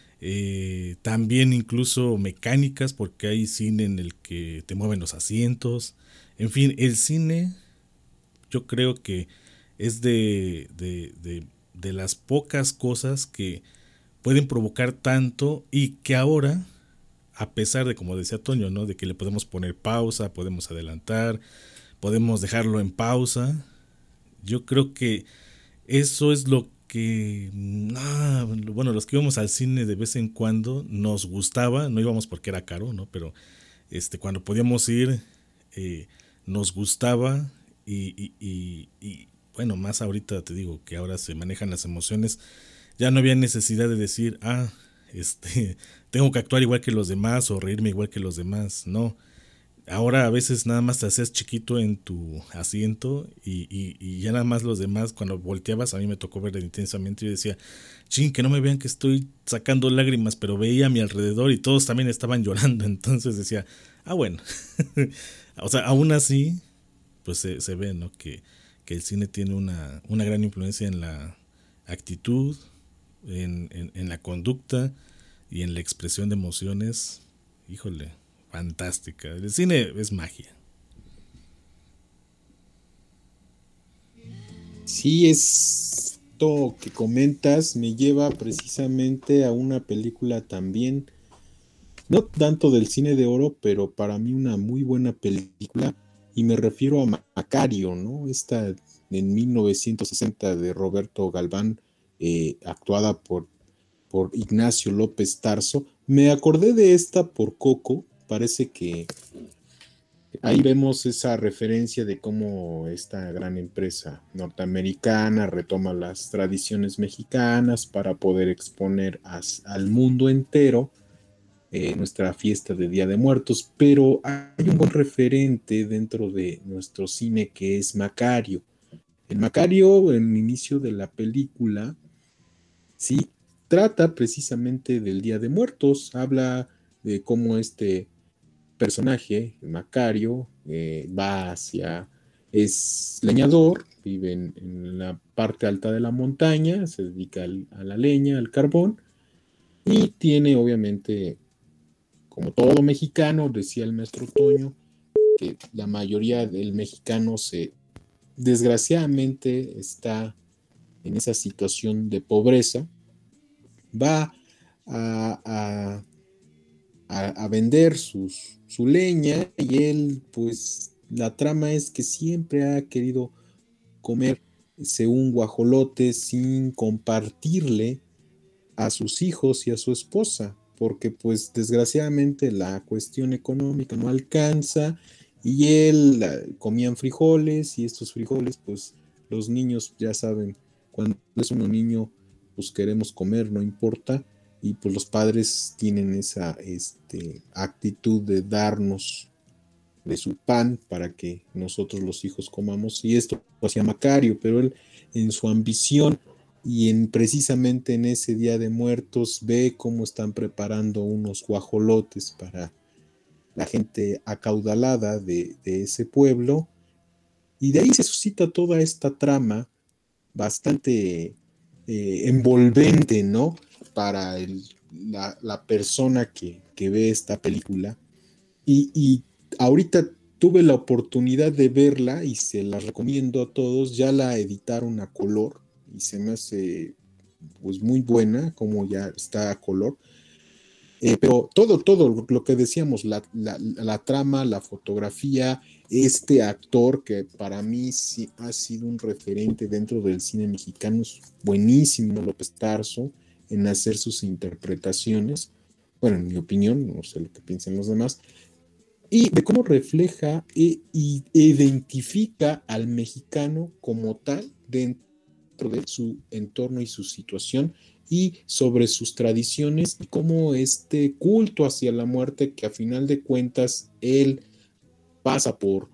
eh, también incluso mecánicas, porque hay cine en el que te mueven los asientos. En fin, el cine yo creo que es de, de, de, de las pocas cosas que pueden provocar tanto y que ahora, a pesar de, como decía Toño, ¿no? De que le podemos poner pausa, podemos adelantar, podemos dejarlo en pausa, yo creo que eso es lo que, ah, bueno, los que íbamos al cine de vez en cuando nos gustaba, no íbamos porque era caro, ¿no? Pero este, cuando podíamos ir, eh, nos gustaba y, y, y, y bueno, más ahorita te digo que ahora se manejan las emociones, ya no había necesidad de decir, ah, este, tengo que actuar igual que los demás o reírme igual que los demás, no. Ahora a veces nada más te hacías chiquito en tu asiento y, y, y ya nada más los demás, cuando volteabas, a mí me tocó ver Intensamente, yo decía, chin, que no me vean que estoy sacando lágrimas, pero veía a mi alrededor y todos también estaban llorando, entonces decía, ah bueno, o sea, aún así pues se, se ve, ¿no? Que, que el cine tiene una, una gran influencia en la actitud, en, en, en la conducta y en la expresión de emociones. Híjole, fantástica. El cine es magia. Sí, esto que comentas me lleva precisamente a una película también, no tanto del cine de oro, pero para mí una muy buena película, y me refiero a Macario, ¿no? Esta en mil novecientos sesenta de Roberto Galván, eh, actuada por, por Ignacio López Tarso. Me acordé de esta por Coco, parece que ahí vemos esa referencia de cómo esta gran empresa norteamericana retoma las tradiciones mexicanas para poder exponer a, al mundo entero eh, nuestra fiesta de Día de Muertos, pero hay un buen referente dentro de nuestro cine que es Macario. El Macario, en el inicio de la película, sí, trata precisamente del Día de Muertos, habla de cómo este personaje, Macario, eh, va hacia, es leñador, vive en, en la parte alta de la montaña, se dedica al, a la leña, al carbón, y tiene obviamente, como todo mexicano, decía el maestro Toño, que la mayoría del mexicano se, desgraciadamente, está en esa situación de pobreza, va a, a A, a vender sus, su leña, y él, pues la trama es que siempre ha querido comerse un guajolote sin compartirle a sus hijos y a su esposa, porque pues desgraciadamente la cuestión económica no alcanza, y él uh, comían frijoles, y estos frijoles pues los niños ya saben, cuando es uno niño pues queremos comer, no importa, y pues los padres tienen esa este, actitud de darnos de su pan para que nosotros los hijos comamos, y esto lo hacía Macario, pero él en su ambición y en precisamente en ese Día de Muertos ve cómo están preparando unos guajolotes para la gente acaudalada de, de ese pueblo, y de ahí se suscita toda esta trama bastante eh, envolvente, ¿no? Para el, la, la persona que, que ve esta película, y, y ahorita tuve la oportunidad de verla y se la recomiendo a todos. Ya la editaron a color y se me hace pues muy buena como ya está a color, eh, pero todo, todo lo que decíamos, la, la, la trama, la fotografía, este actor que para mí sí ha sido un referente dentro del cine mexicano, es buenísimo, López Tarso, en hacer sus interpretaciones, bueno, en mi opinión, no sé lo que piensen los demás, y de cómo refleja e, e identifica al mexicano como tal dentro de su entorno y su situación, y sobre sus tradiciones, y cómo este culto hacia la muerte, que a final de cuentas él pasa por,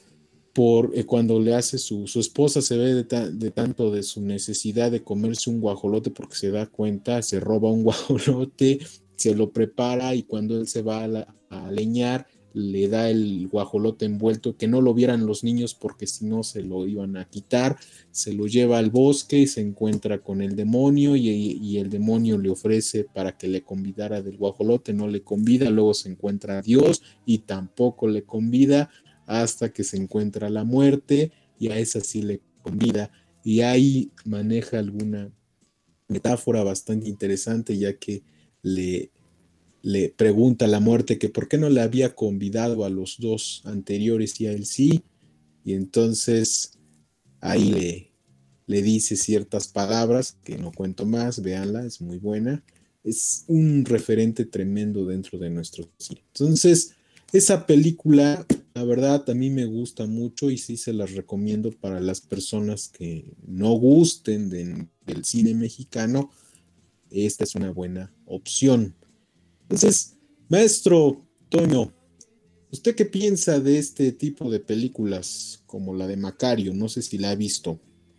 por eh, cuando le hace su, su esposa, se ve de, ta, de tanto de su necesidad de comerse un guajolote, porque se da cuenta, se roba un guajolote, se lo prepara, y cuando él se va a, la, a leñar, le da el guajolote envuelto, que no lo vieran los niños porque si no se lo iban a quitar, se lo lleva al bosque y se encuentra con el demonio, y, y el demonio le ofrece para que le convidara del guajolote, no le convida, luego se encuentra a Dios y tampoco le convida, hasta que se encuentra la muerte y a esa sí le convida, y ahí maneja alguna metáfora bastante interesante, ya que le le pregunta a la muerte que por qué no le había convidado a los dos anteriores y a él sí, y entonces ahí le, le dice ciertas palabras que no cuento más, véanla, es muy buena, es un referente tremendo dentro de nuestro cine. Entonces, esa película, la verdad, a mí me gusta mucho y sí se las recomiendo para las personas que no gusten de, del cine mexicano. Esta es una buena opción. Entonces, maestro Toño, ¿usted qué piensa de este tipo de películas como la de Macario? No sé si la ha visto.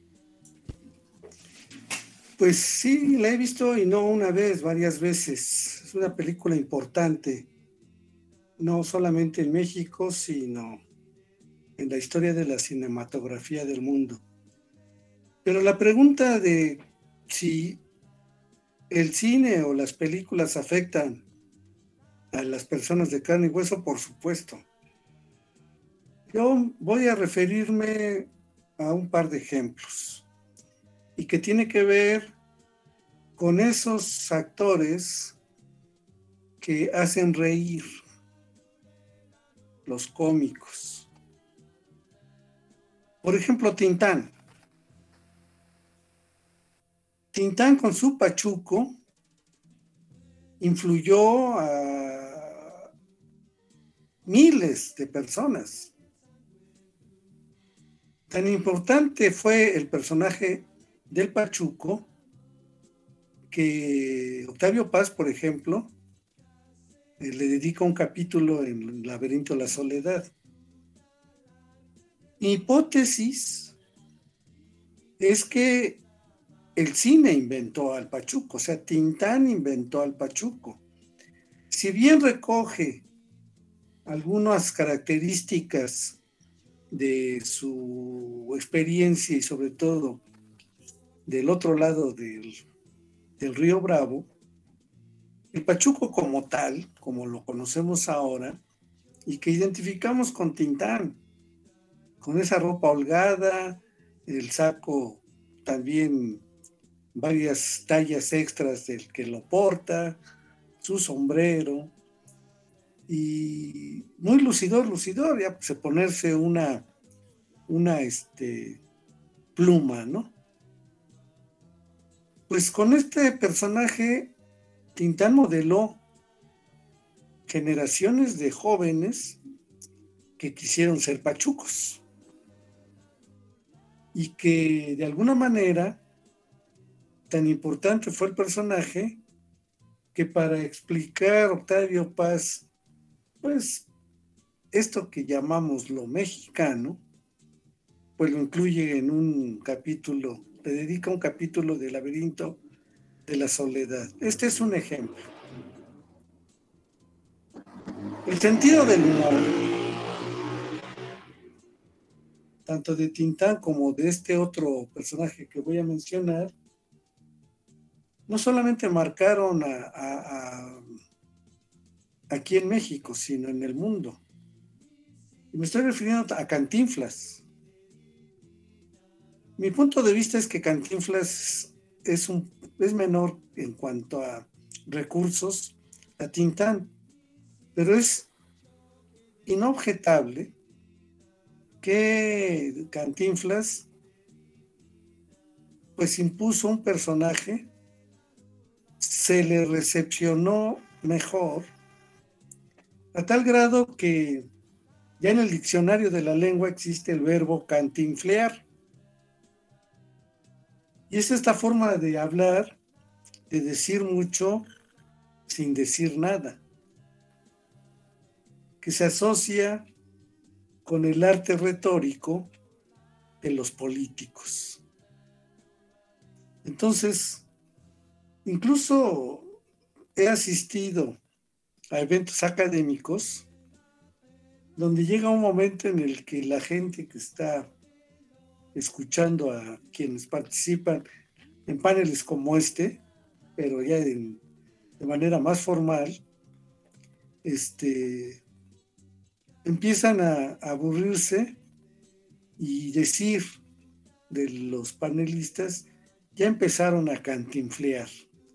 Pues sí, la he visto, y no una vez, varias veces. Es una película importante, no solamente en México, sino en la historia de la cinematografía del mundo. Pero la pregunta de si el cine o las películas afectan a las personas de carne y hueso, por supuesto. Yo voy a referirme a un par de ejemplos y que tiene que ver con esos actores que hacen reír, los cómicos. Por ejemplo, Tintán. Tintán con su pachuco influyó a miles de personas. Tan importante fue el personaje del pachuco que Octavio Paz, por ejemplo, eh, le dedica un capítulo en El laberinto de la soledad. Mi hipótesis es que el cine inventó al pachuco, o sea, Tintán inventó al pachuco. Si bien recoge algunas características de su experiencia y sobre todo del otro lado del, del río Bravo, el pachuco como tal, como lo conocemos ahora, y que identificamos con Tintán, con esa ropa holgada, el saco también varias tallas extras del que lo porta, su sombrero, y muy lucidor, lucidor, ya pues, ponerse una, una este, pluma, ¿no? Pues con este personaje, Tintán modeló generaciones de jóvenes que quisieron ser pachucos y que de alguna manera tan importante fue el personaje que para explicar Octavio Paz, pues esto que llamamos lo mexicano, pues lo incluye en un capítulo, le dedica un capítulo del laberinto de la soledad. Este es un ejemplo. El sentido del humor, tanto de Tintán como de este otro personaje que voy a mencionar, no solamente marcaron a, a, a, aquí en México, sino en el mundo. Y me estoy refiriendo a Cantinflas. Mi punto de vista es que Cantinflas es, un, es menor en cuanto a recursos a Tintán, pero es inobjetable que Cantinflas pues impuso un personaje, se le recepcionó mejor, a tal grado que ya en el diccionario de la lengua existe el verbo cantinflear. Y es esta forma de hablar, de decir mucho sin decir nada, que se asocia con el arte retórico de los políticos. Entonces, incluso he asistido a eventos académicos donde llega un momento en el que la gente que está escuchando a quienes participan en paneles como este, pero ya de, de manera más formal, este, empiezan a, a aburrirse y decir de los panelistas, ya empezaron a cantinflear.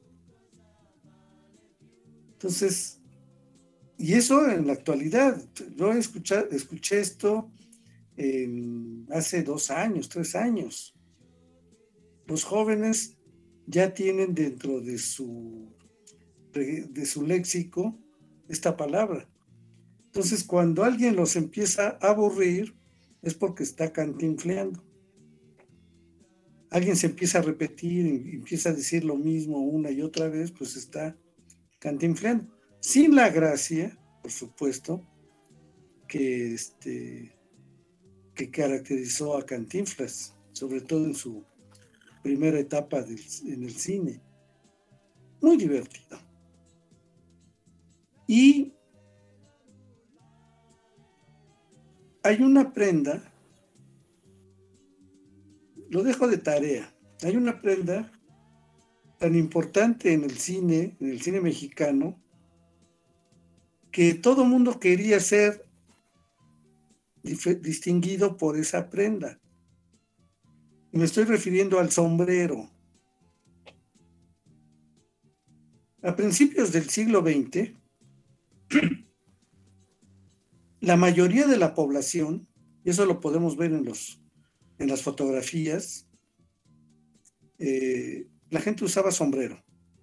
Entonces, y eso en la actualidad, yo escuché, escuché esto en, hace dos años, tres años. Los jóvenes ya tienen dentro de su, de su léxico esta palabra. Entonces, cuando alguien los empieza a aburrir, es porque está cantinfleando. Alguien se empieza a repetir, empieza a decir lo mismo una y otra vez, pues está cantinfleando. Sin la gracia, por supuesto, que, este, que caracterizó a Cantinflas, sobre todo en su primera etapa del, en el cine. Muy divertido. Y hay una prenda, lo dejo de tarea, hay una prenda tan importante en el cine, en el cine mexicano, que todo mundo quería ser dif- distinguido por esa prenda. Y me estoy refiriendo al sombrero. A principios del siglo veinte, la mayoría de la población, y eso lo podemos ver en, los, en las fotografías, eh, la gente usaba sombrero.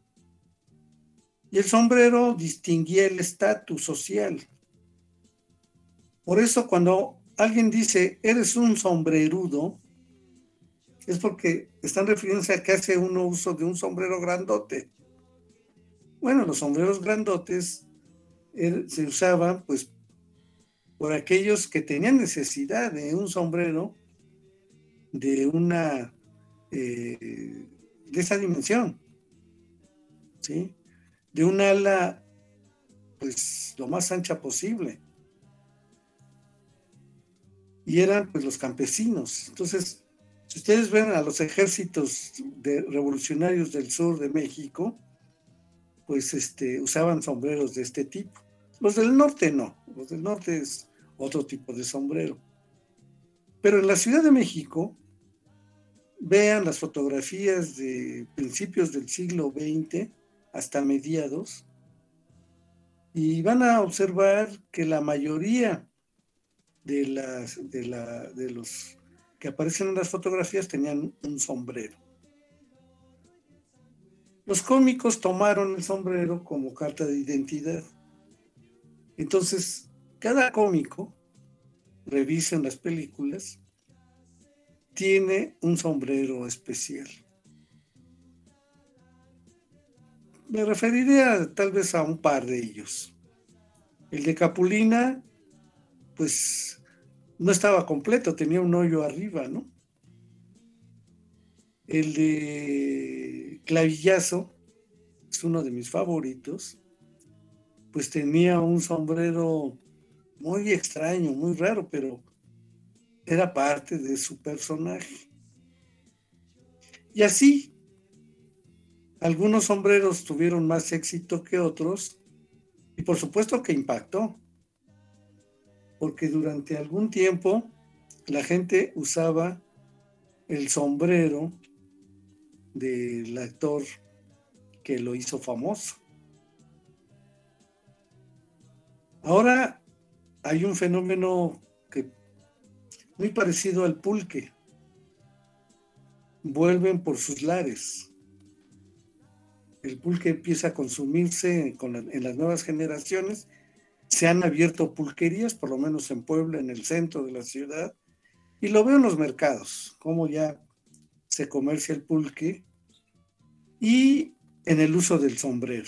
Y el sombrero distinguía el estatus social. Por eso cuando alguien dice, eres un sombrerudo, es porque están refiriéndose a que hace uno uso de un sombrero grandote. Bueno, los sombreros grandotes eh, se usaban pues por aquellos que tenían necesidad de un sombrero de una eh, de esa dimensión, ¿sí? De un ala pues lo más ancha posible. Y eran pues los campesinos. Entonces, si ustedes ven a los ejércitos de revolucionarios del sur de México, pues este, usaban sombreros de este tipo. Los del norte no, los del norte es otro tipo de sombrero. Pero en la Ciudad de México, vean las fotografías de principios del siglo veinte hasta mediados, y van a observar que la mayoría de, las, de, la, de los que aparecen en las fotografías tenían un sombrero. Los cómicos tomaron el sombrero como carta de identidad. Entonces, cada cómico, revisen las películas, tiene un sombrero especial. Me referiré a, tal vez a un par de ellos. El de Capulina, pues no estaba completo, tenía un hoyo arriba, ¿no? El de Clavillazo, es uno de mis favoritos, pues tenía un sombrero muy extraño, muy raro, pero era parte de su personaje. Y así, algunos sombreros tuvieron más éxito que otros, y por supuesto que impactó, porque durante algún tiempo la gente usaba el sombrero del actor que lo hizo famoso. Ahora hay un fenómeno que muy parecido al pulque. Vuelven por sus lares. El pulque empieza a consumirse con la, en las nuevas generaciones. Se han abierto pulquerías, por lo menos en Puebla, en el centro de la ciudad, y lo veo en los mercados, como ya se comercia el pulque, y en el uso del sombrero.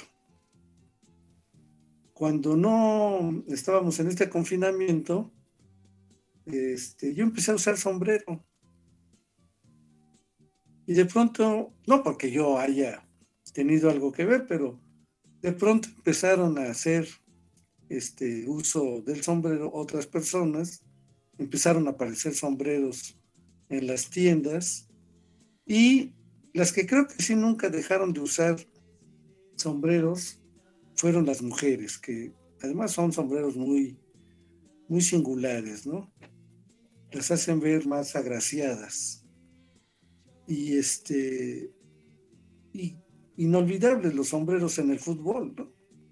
Cuando no estábamos en este confinamiento, este, yo empecé a usar sombrero. Y de pronto, no porque yo haya tenido algo que ver, pero de pronto empezaron a hacer este uso del sombrero otras personas, empezaron a aparecer sombreros en las tiendas, y las que creo que sí nunca dejaron de usar sombreros fueron las mujeres, que además son sombreros muy, muy singulares, ¿no? Las hacen ver más agraciadas. Y este, y inolvidables los sombreros en el fútbol, ¿no?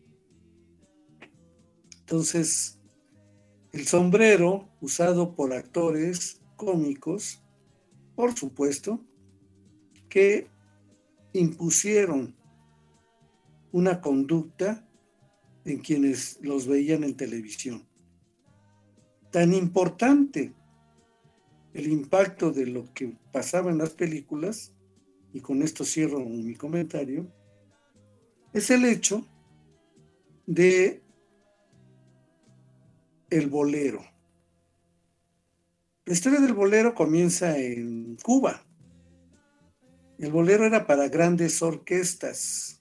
Entonces, el sombrero usado por actores cómicos, por supuesto, que impusieron una conducta en quienes los veían en televisión. Tan importante el impacto de lo que pasaba en las películas, y con esto cierro mi comentario, es el hecho de el bolero. La historia del bolero comienza en Cuba. El bolero era para grandes orquestas.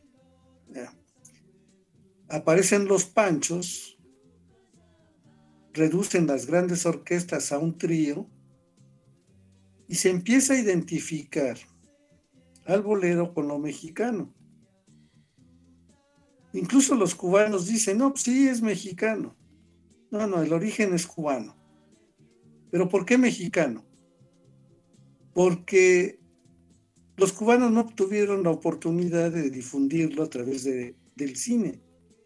Ya. Aparecen los panchos reducen las grandes orquestas a un trío y se empieza a identificar al bolero con lo mexicano. Incluso los cubanos dicen, no, sí es mexicano. No, no, el origen es cubano. ¿Pero por qué mexicano? Porque los cubanos no tuvieron la oportunidad de difundirlo a través de, del cine.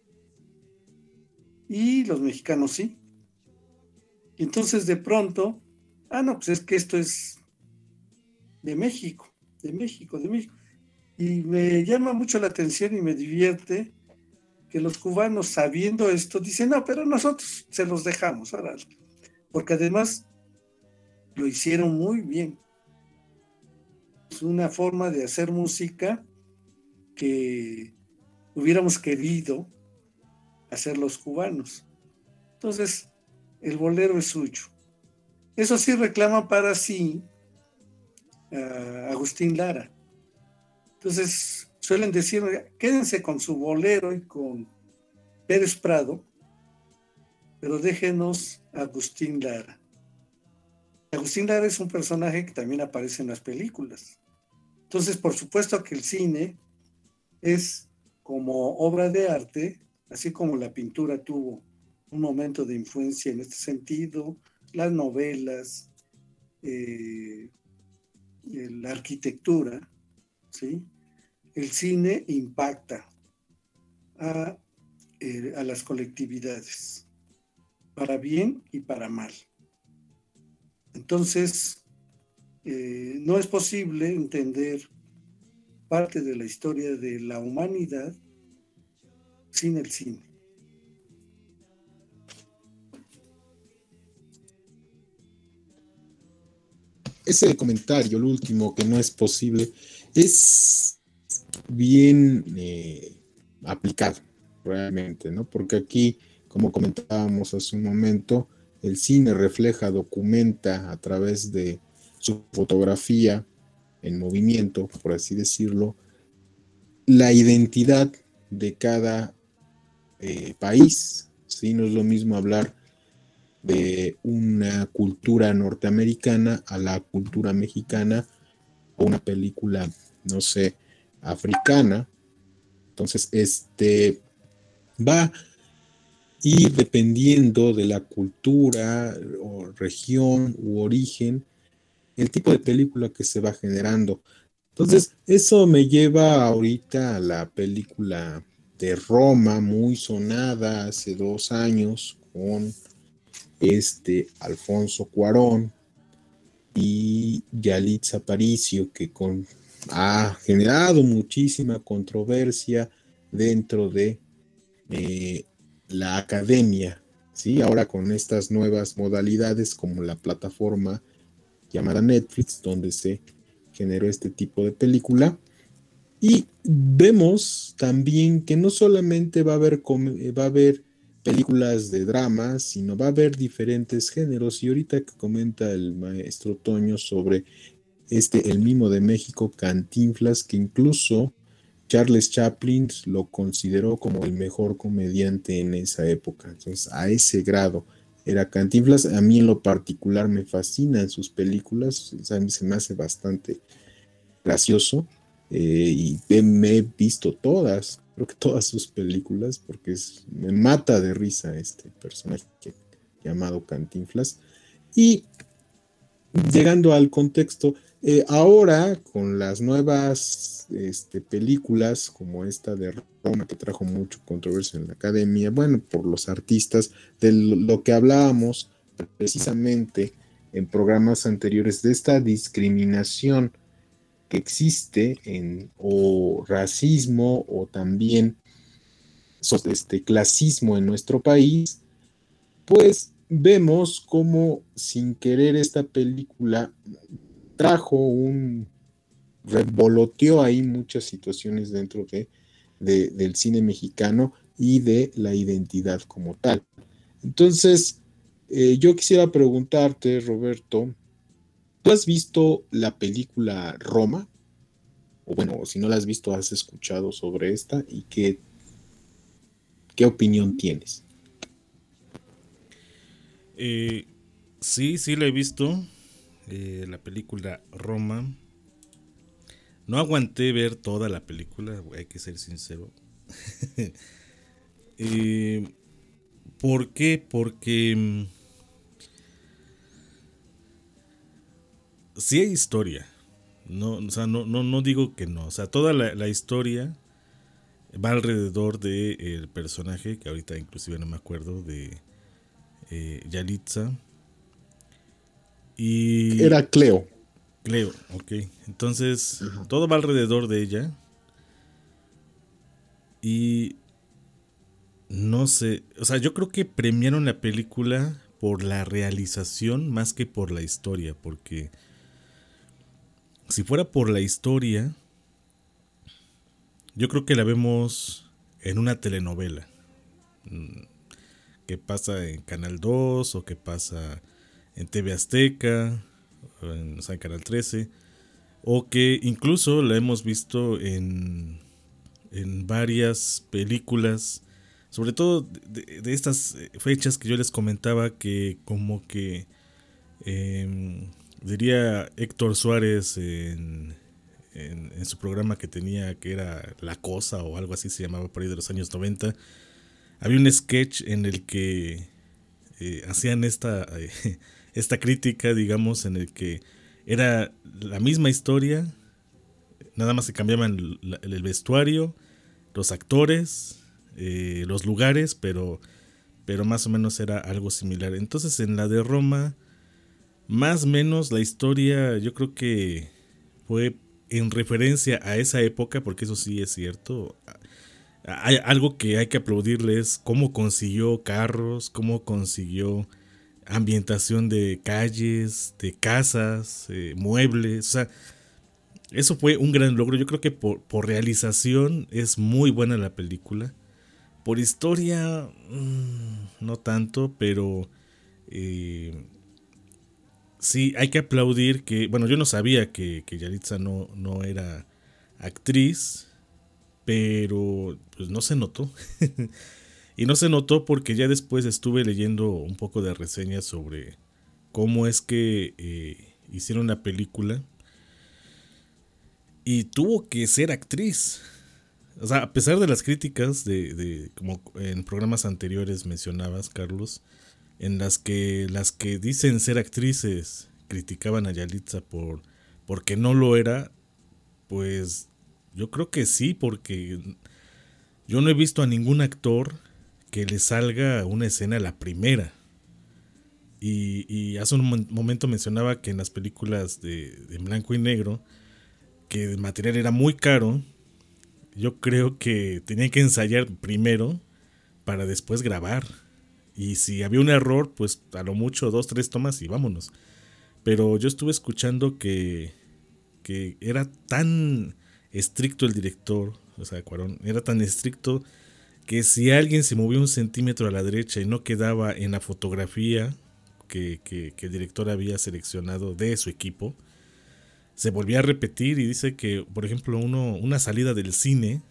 Y los mexicanos sí. Y entonces de pronto, ah, no, pues es que esto es de México, de México, de México. Y me llama mucho la atención y me divierte que los cubanos, sabiendo esto, dicen, no, pero nosotros se los dejamos, ahora. Porque además lo hicieron muy bien. Es una forma de hacer música que hubiéramos querido hacer los cubanos. Entonces, el bolero es suyo. Eso sí reclama para sí a Agustín Lara. Entonces, suelen decir, quédense con su bolero y con Pérez Prado, pero déjenos a Agustín Lara. Agustín Lara es un personaje que también aparece en las películas. Entonces, por supuesto que el cine es como obra de arte, así como la pintura tuvo un momento de influencia en este sentido, las novelas, eh, la arquitectura, ¿sí? El cine impacta a, eh, a las colectividades, para bien y para mal. Entonces, eh, no es posible entender parte de la historia de la humanidad sin el cine. Ese comentario, el último, que no es posible, es bien eh, aplicado realmente, ¿no? Porque aquí, como comentábamos hace un momento, el cine refleja, documenta a través de su fotografía en movimiento, por así decirlo, la identidad de cada eh, país, ¿sí? No es lo mismo hablar de una cultura norteamericana a la cultura mexicana o una película, no sé, africana. Entonces, este va a ir dependiendo de la cultura o región u origen, el tipo de película que se va generando. Entonces, eso me lleva ahorita a la película de Roma, muy sonada hace dos años, con este Alfonso Cuarón y Yalitza Aparicio, que con, ha generado muchísima controversia dentro de eh, la academia, ¿sí? Ahora con estas nuevas modalidades como la plataforma llamada Netflix, donde se generó este tipo de película. Y vemos también que no solamente va a haber, va a haber películas de drama, sino va a haber diferentes géneros. Y ahorita que comenta el maestro Toño sobre este El Mimo de México, Cantinflas, que incluso Charles Chaplin lo consideró como el mejor comediante en esa época. Entonces, a ese grado era Cantinflas. A mí en lo particular me fascinan sus películas, o sea, a mí se me hace bastante gracioso, eh, y me he visto todas, creo que todas sus películas, porque es, me mata de risa este personaje llamado Cantinflas. Y llegando al contexto, eh, ahora con las nuevas este, películas como esta de Roma, que trajo mucho controversia en la academia, bueno, por los artistas, de lo que hablábamos precisamente en programas anteriores, de esta discriminación que existe en o racismo o también este clasismo en nuestro país, pues vemos cómo sin querer esta película trajo un revoloteó ahí muchas situaciones dentro de, de, del cine mexicano y de la identidad como tal. Entonces, eh, yo quisiera preguntarte, Roberto, ¿tú has visto la película Roma? O bueno, si no la has visto, ¿has escuchado sobre esta? ¿Y qué, qué opinión tienes? Eh, sí, sí la he visto. Eh, la película Roma. No aguanté ver toda la película, hay que ser sincero. eh, ¿Por qué? Porque mm, sí hay historia. No, o sea, no, no, no digo que no. O sea, toda la, la historia va alrededor del personaje, que ahorita inclusive no me acuerdo, de eh, Yalitza. Y Era Cleo. Cleo, ok. Entonces, uh-huh. todo va alrededor de ella. Y no sé, o sea, yo creo que premiaron la película por la realización más que por la historia, porque si fuera por la historia, yo creo que la vemos en una telenovela que pasa en Canal dos o que pasa en T V Azteca, en, o sea, en Canal trece, o que incluso la hemos visto en, en varias películas, sobre todo de, de estas fechas que yo les comentaba, que como que eh, diría Héctor Suárez en, en, en su programa que tenía, que era La Cosa o algo así se llamaba, por ahí de los años noventa, había un sketch en el que eh, hacían esta, eh, esta crítica, digamos, en el que era la misma historia, nada más se cambiaban el, el vestuario, los actores, eh, los lugares, pero, pero más o menos era algo similar. Entonces en la de Roma, más o menos la historia yo creo que fue en referencia a esa época, porque eso sí es cierto. Hay algo que hay que aplaudirle, es cómo consiguió carros, cómo consiguió ambientación de calles, de casas, eh, muebles, o sea, eso fue un gran logro. Yo creo que por, por realización es muy buena la película. Por historia, mmm, no tanto, pero eh, sí, hay que aplaudir que, bueno, yo no sabía que, que Yalitza no, no era actriz, pero pues no se notó. Y no se notó porque ya después estuve leyendo un poco de reseñas sobre cómo es que eh, hicieron la película. Y tuvo que ser actriz. O sea, a pesar de las críticas de, de como en programas anteriores mencionabas, Carlos, en las que las que dicen ser actrices criticaban a Yalitza por porque no lo era, pues yo creo que sí, porque yo no he visto a ningún actor que le salga una escena a la primera. Y, y hace un momento mencionaba que en las películas de, de blanco y negro, que el material era muy caro, yo creo que tenían que ensayar primero para después grabar. Y si había un error, pues a lo mucho dos, tres tomas y vámonos. Pero yo estuve escuchando que, que era tan estricto el director, o sea, Cuarón, era tan estricto que si alguien se movía un centímetro a la derecha y no quedaba en la fotografía que, que, que el director había seleccionado de su equipo, se volvía a repetir. Y dice que, por ejemplo, uno, una salida del cine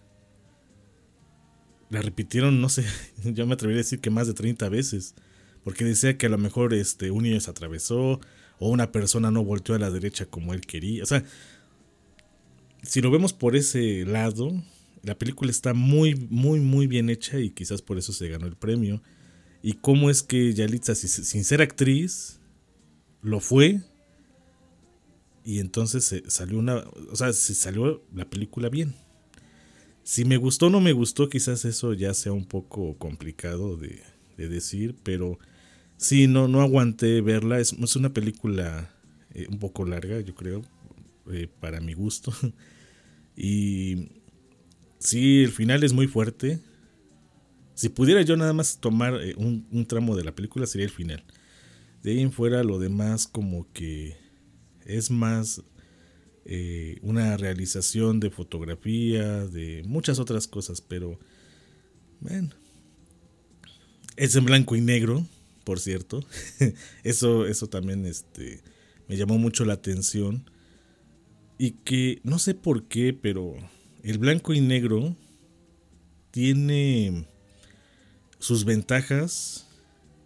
la repitieron, no sé, yo me atrevería a decir que más de treinta veces, porque decía que a lo mejor este, un niño se atravesó o una persona no volteó a la derecha como él quería. O sea, si lo vemos por ese lado, la película está muy, muy, muy bien hecha y quizás por eso se ganó el premio. Y cómo es que Yalitza, sin ser actriz, lo fue. Y entonces se salió una, o sea, se salió la película bien. Si me gustó o no me gustó, quizás eso ya sea un poco complicado de, de decir, pero sí, no, no aguanté verla. Es, es una película eh, un poco larga, yo creo, eh, para mi gusto. Y sí, el final es muy fuerte. Si pudiera yo nada más tomar eh, un, un tramo de la película, sería el final. De ahí en fuera, lo demás como que es más eh, una realización de fotografía, de muchas otras cosas, pero bueno, es en blanco y negro, por cierto. eso, eso también este, me llamó mucho la atención. Y que no sé por qué, pero el blanco y negro tiene sus ventajas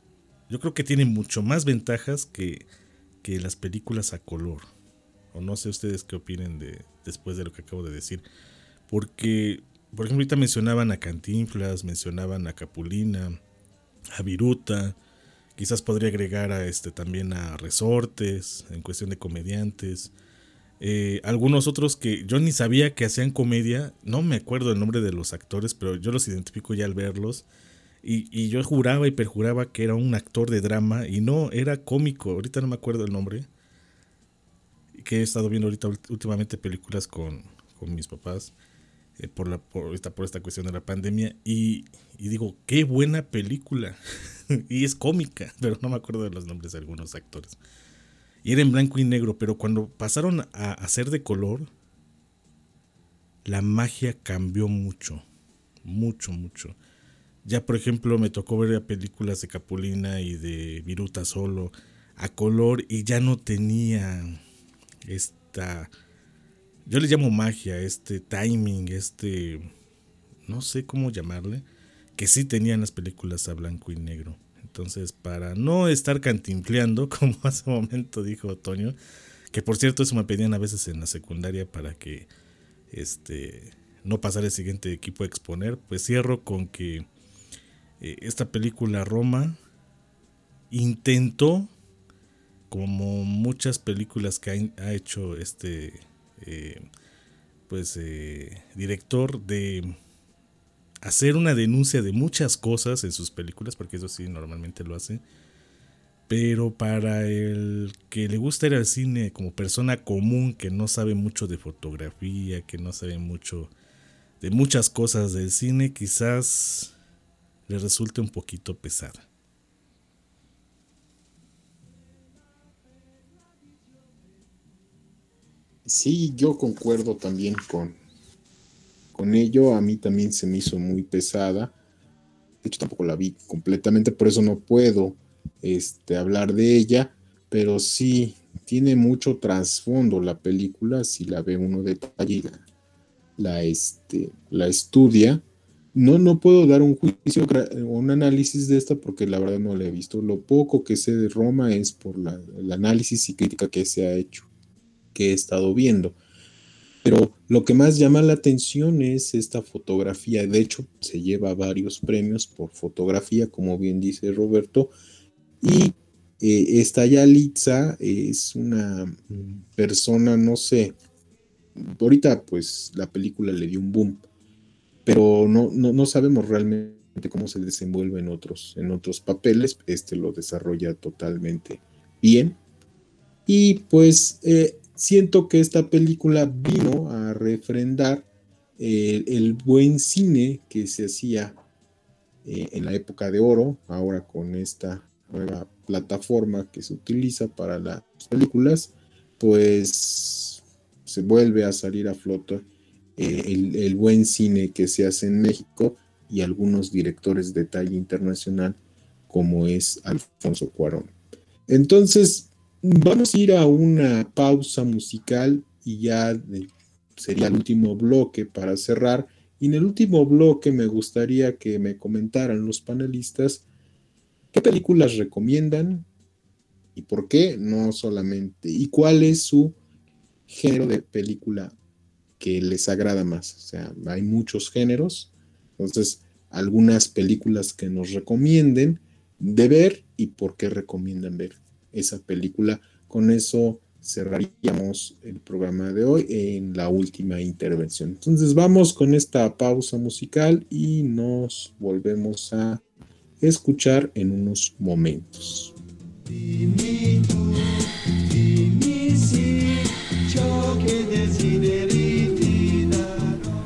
yo creo que tiene mucho más ventajas que, que las películas a color. O no sé ustedes qué opinen de, después de lo que acabo de decir. Porque, por ejemplo, ahorita mencionaban a Cantinflas, mencionaban a Capulina, a Viruta. Quizás podría agregar a este también a Resortes, en cuestión de comediantes. Eh, algunos otros que yo ni sabía que hacían comedia. No me acuerdo el nombre de los actores, pero yo los identifico ya al verlos. Y, y yo juraba y perjuraba que era un actor de drama. Y no, era cómico. Ahorita no me acuerdo el nombre. Que he estado viendo ahorita últimamente películas con, con mis papás. Eh, por, la, por, esta, por esta cuestión de la pandemia. Y, y digo, qué buena película. Y es cómica, pero no me acuerdo de los nombres de algunos actores. Y era en blanco y negro, pero cuando pasaron a hacer de color, la magia cambió mucho, mucho, mucho. Ya por ejemplo me tocó ver películas de Capulina y de Viruta solo a color y ya no tenía esta, yo le llamo magia, este timing, este, no sé cómo llamarle, que sí tenían las películas a blanco y negro. Entonces, para no estar cantinfleando, como hace un momento dijo Toño, que por cierto eso me pedían a veces en la secundaria para que este no pasara el siguiente equipo a exponer, pues cierro con que eh, esta película Roma intentó, como muchas películas que ha, ha hecho este eh, pues eh, director, de hacer una denuncia de muchas cosas en sus películas, porque eso sí normalmente lo hace, pero para el que le gusta ir al cine como persona común, que no sabe mucho de fotografía, que no sabe mucho de muchas cosas del cine, quizás le resulte un poquito pesada. Sí, yo concuerdo también con Con ello. A mí también se me hizo muy pesada. De hecho, tampoco la vi completamente, por eso no puedo este, hablar de ella. Pero sí, tiene mucho trasfondo la película. Si la ve uno de detalle y la, la, este, la estudia. No, no puedo dar un juicio o un análisis de esta porque la verdad no la he visto. Lo poco que sé de Roma es por la, el análisis y crítica que se ha hecho, que he estado viendo. Pero lo que más llama la atención es esta fotografía. De hecho, se lleva varios premios por fotografía, como bien dice Roberto. Y eh, esta Yalitza es una persona, no sé, ahorita pues la película le dio un boom, pero no, no, no sabemos realmente cómo se desenvuelve en otros, en otros papeles. Este lo desarrolla totalmente bien. Y pues... Eh, siento que esta película vino a refrendar el, el buen cine que se hacía eh, en la época de oro, ahora con esta nueva plataforma que se utiliza para las películas, pues se vuelve a salir a flote eh, el, el buen cine que se hace en México y algunos directores de talla internacional como es Alfonso Cuarón. Entonces, vamos a ir a una pausa musical y ya de, sería el último bloque para cerrar. Y en el último bloque me gustaría que me comentaran los panelistas qué películas recomiendan y por qué, no solamente, y cuál es su género de película que les agrada más. O sea, hay muchos géneros, entonces algunas películas que nos recomienden de ver y por qué recomiendan ver esa película. Con eso cerraríamos el programa de hoy en la última intervención. Entonces vamos con esta pausa musical y nos volvemos a escuchar en unos momentos. Dimmi tu, dimmi sì, ciò che desideri ti darò.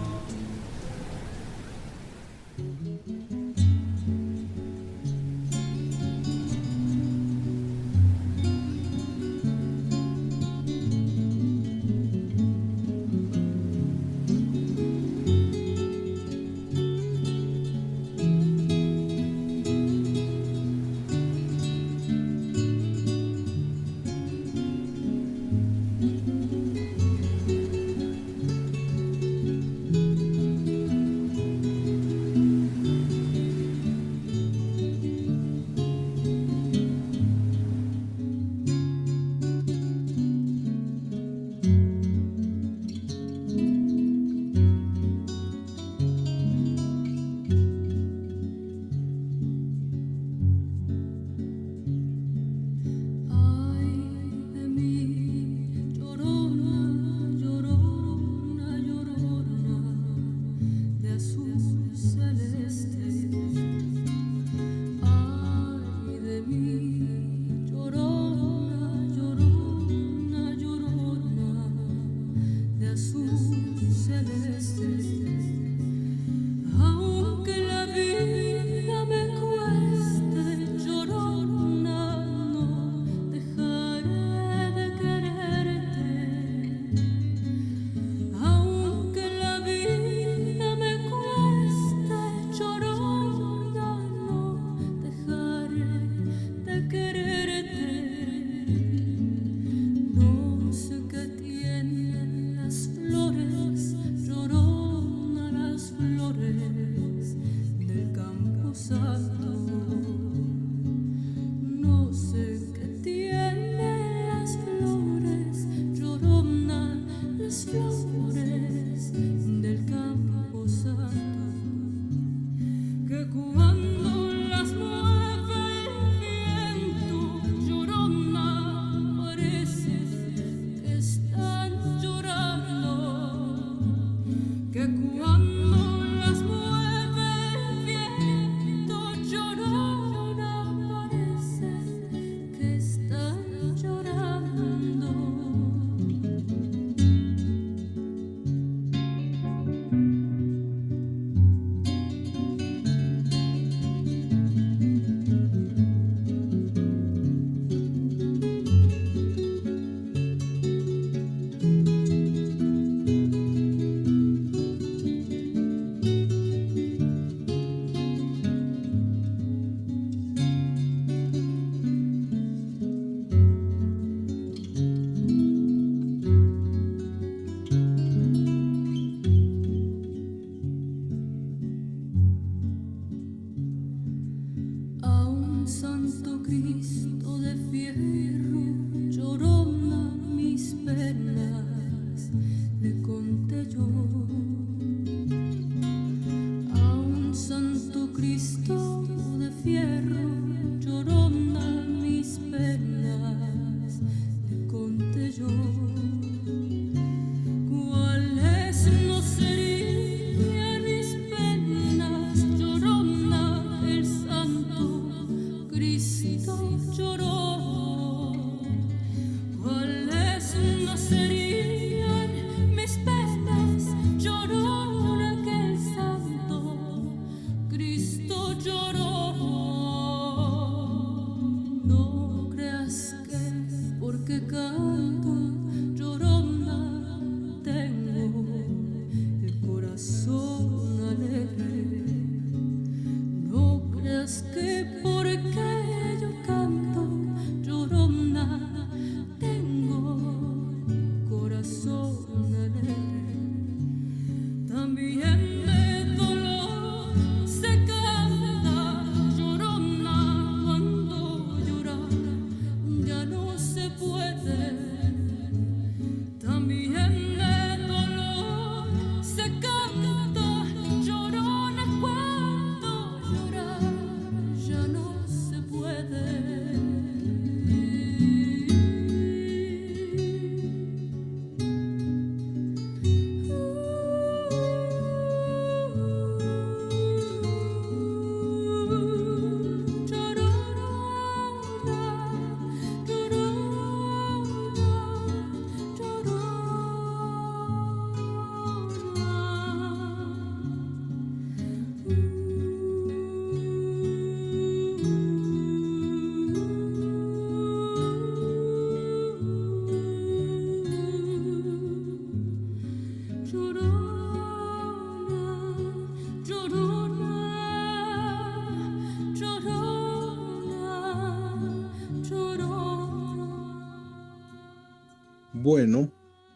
bueno,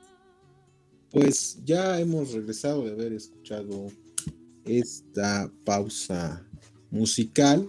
pues ya hemos regresado de haber escuchado esta pausa musical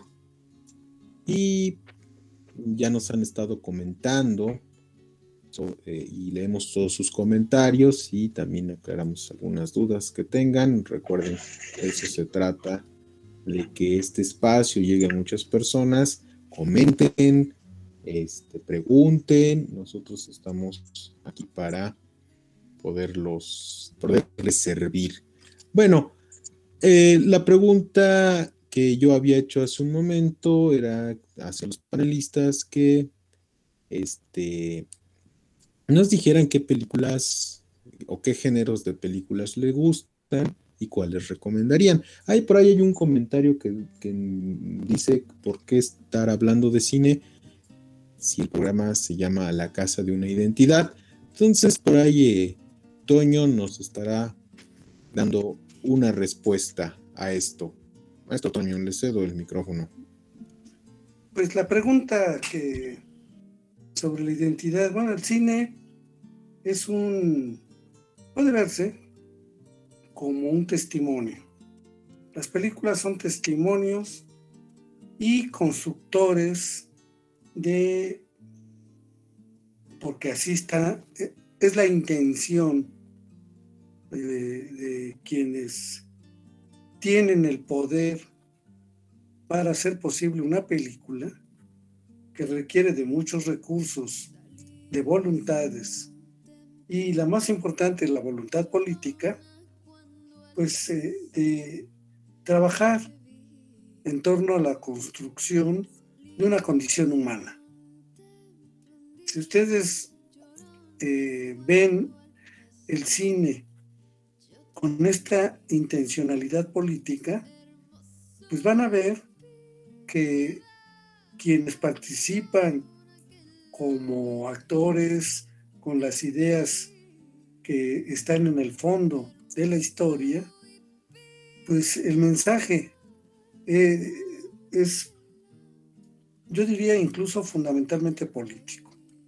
y ya nos han estado comentando so, eh, y leemos todos sus comentarios y también aclaramos algunas dudas que tengan. Recuerden, eso se trata de que este espacio llegue a muchas personas, comenten, este, pregunten, nosotros estamos aquí para poderlos, poderles servir. Bueno, eh, la pregunta que yo había hecho hace un momento era hacia los panelistas que este, nos dijeran qué películas o qué géneros de películas les gustan y cuáles recomendarían. Ahí por ahí hay un comentario que, que dice por qué estar hablando de cine si el programa se llama La Casa de una Identidad. Entonces por ahí eh, Toño nos estará dando una respuesta a esto. Maestro Toño, le cedo el micrófono. Pues la pregunta que sobre la identidad, bueno, el cine es un, puede verse como un testimonio. Las películas son testimonios y constructores de, porque así está, es la intención de, de quienes tienen el poder para hacer posible una película que requiere de muchos recursos, de voluntades, y la más importante, la voluntad política, pues eh, de trabajar en torno a la construcción de una condición humana. Si ustedes eh, ven el cine con esta intencionalidad política, pues van a ver que quienes participan como actores con las ideas que están en el fondo de la historia, pues el mensaje eh, es, yo diría, incluso fundamentalmente político.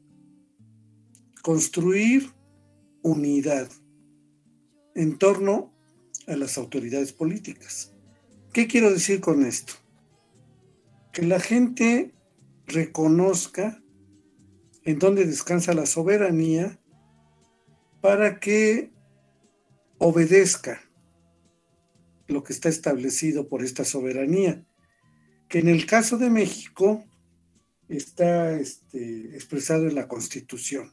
Construir unidad en torno a las autoridades políticas. ¿Qué quiero decir con esto? Que la gente reconozca en dónde descansa la soberanía para que obedezca lo que está establecido por esta soberanía, que en el caso de México está este, expresado en la Constitución.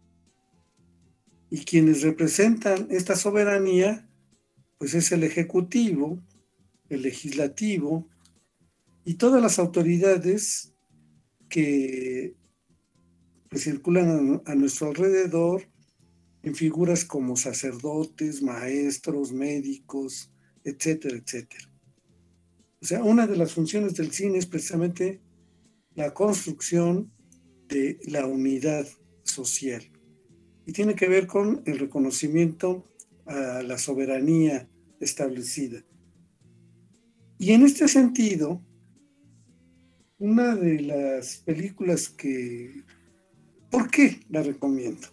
Y quienes representan esta soberanía, pues es el Ejecutivo, el Legislativo y todas las autoridades que pues, circulan a, a nuestro alrededor en figuras como sacerdotes, maestros, médicos, etcétera, etcétera. O sea, una de las funciones del cine es precisamente la construcción de la unidad social y tiene que ver con el reconocimiento a la soberanía establecida. Y en este sentido, una de las películas que... ¿Por qué la recomiendo?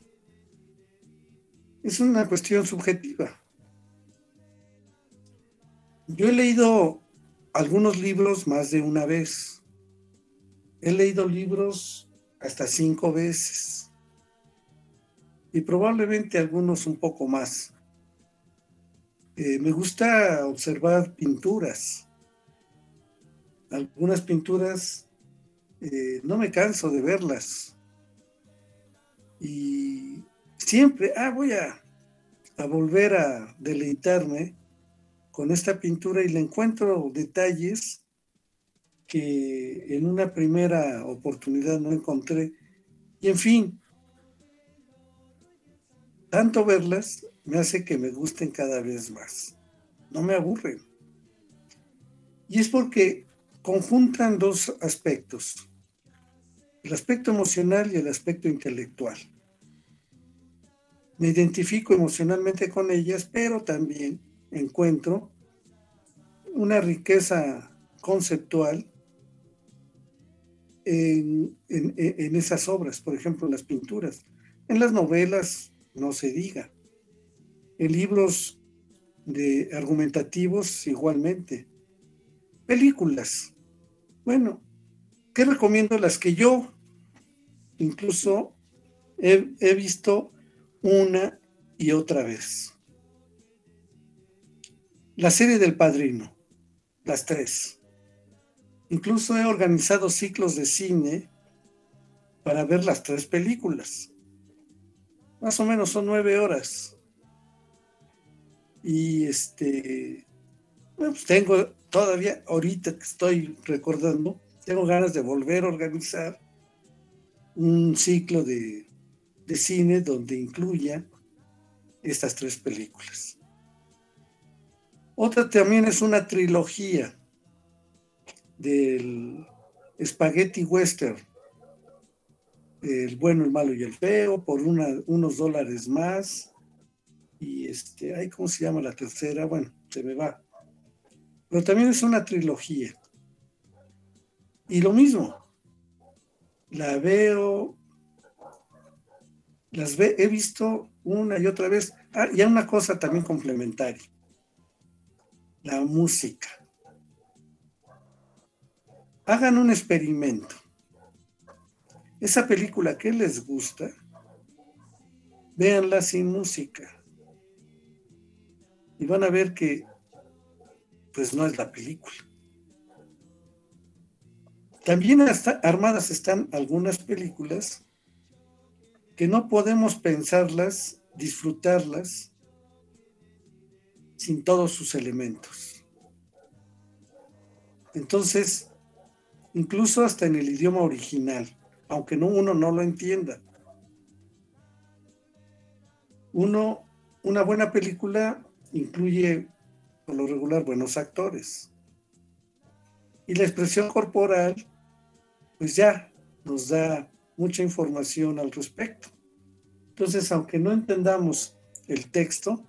Es una cuestión subjetiva. Yo he leído algunos libros más de una vez. He leído libros hasta cinco veces. Y probablemente algunos un poco más. Eh, me gusta observar pinturas. Algunas pinturas eh, no me canso de verlas. Y siempre, ah, voy a, a volver a deleitarme con esta pintura y le encuentro detalles que en una primera oportunidad no encontré. Y en fin, tanto verlas me hace que me gusten cada vez más. No me aburren. Y es porque conjuntan dos aspectos, el aspecto emocional y el aspecto intelectual. Me identifico emocionalmente con ellas, pero también encuentro una riqueza conceptual en, en, en esas obras, por ejemplo, las pinturas. En las novelas no se diga. En libros de argumentativos igualmente. Películas. Bueno, ¿qué recomiendo? Las que yo incluso he, he visto una y otra vez. La serie del Padrino, las tres. Incluso he organizado ciclos de cine para ver las tres películas. Más o menos son nueve horas. Y este, bueno, pues tengo todavía, ahorita que estoy recordando, tengo ganas de volver a organizar un ciclo de, de cine donde incluya estas tres películas. Otra también es una trilogía del Spaghetti Western, El bueno, el malo y el feo, por una, unos dólares más. Y este, ay, ¿cómo se llama la tercera? Bueno, se me va. Pero también es una trilogía. Y lo mismo, la veo, las ve, he visto una y otra vez. Ah, y hay una cosa también complementaria, la música. Hagan un experimento. Esa película que les gusta, véanla sin música. Y van a ver que, pues no es la película. También hasta armadas están algunas películas que no podemos pensarlas, disfrutarlas, sin todos sus elementos. Entonces, incluso hasta en el idioma original, aunque no, uno no lo entienda. Uno, una buena película incluye, por lo regular, buenos actores. Y la expresión corporal, pues ya nos da mucha información al respecto. Entonces, aunque no entendamos el texto,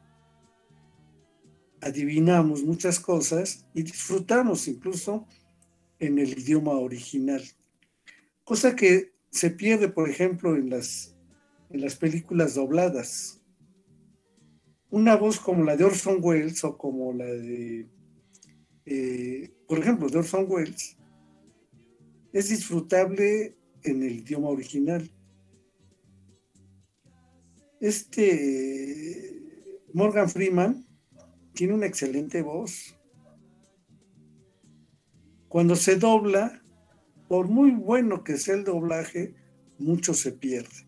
adivinamos muchas cosas y disfrutamos incluso en el idioma original. Cosa que se pierde, por ejemplo, en las, en las películas dobladas. Una voz como la de Orson Welles o como la de, eh, por ejemplo, de Orson Welles, es disfrutable en el idioma original. Este Morgan Freeman tiene una excelente voz. Cuando se dobla, por muy bueno que sea el doblaje, mucho se pierde.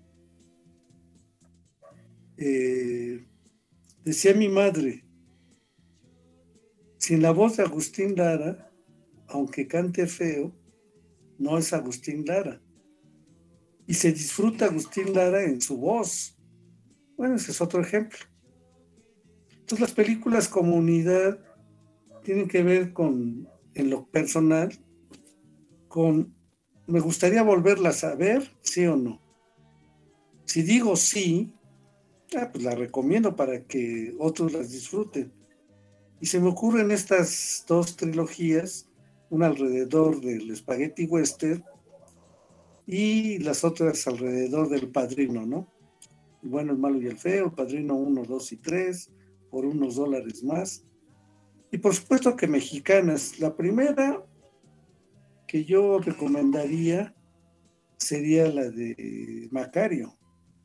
Eh, decía mi madre, sin la voz de Agustín Lara, aunque cante feo, no es Agustín Lara. Y se disfruta Agustín Lara en su voz. Bueno, ese es otro ejemplo. Entonces las películas como unidad tienen que ver con, en lo personal, con, me gustaría volverlas a ver, sí o no. Si digo sí, ah, pues la recomiendo para que otros las disfruten. Y se me ocurren estas dos trilogías, una alrededor del Spaghetti Western y las otras alrededor del Padrino, ¿no? El bueno, el malo y el feo, el Padrino uno, dos y tres, por unos dólares más. Y por supuesto que mexicanas. La primera que yo recomendaría sería la de Macario.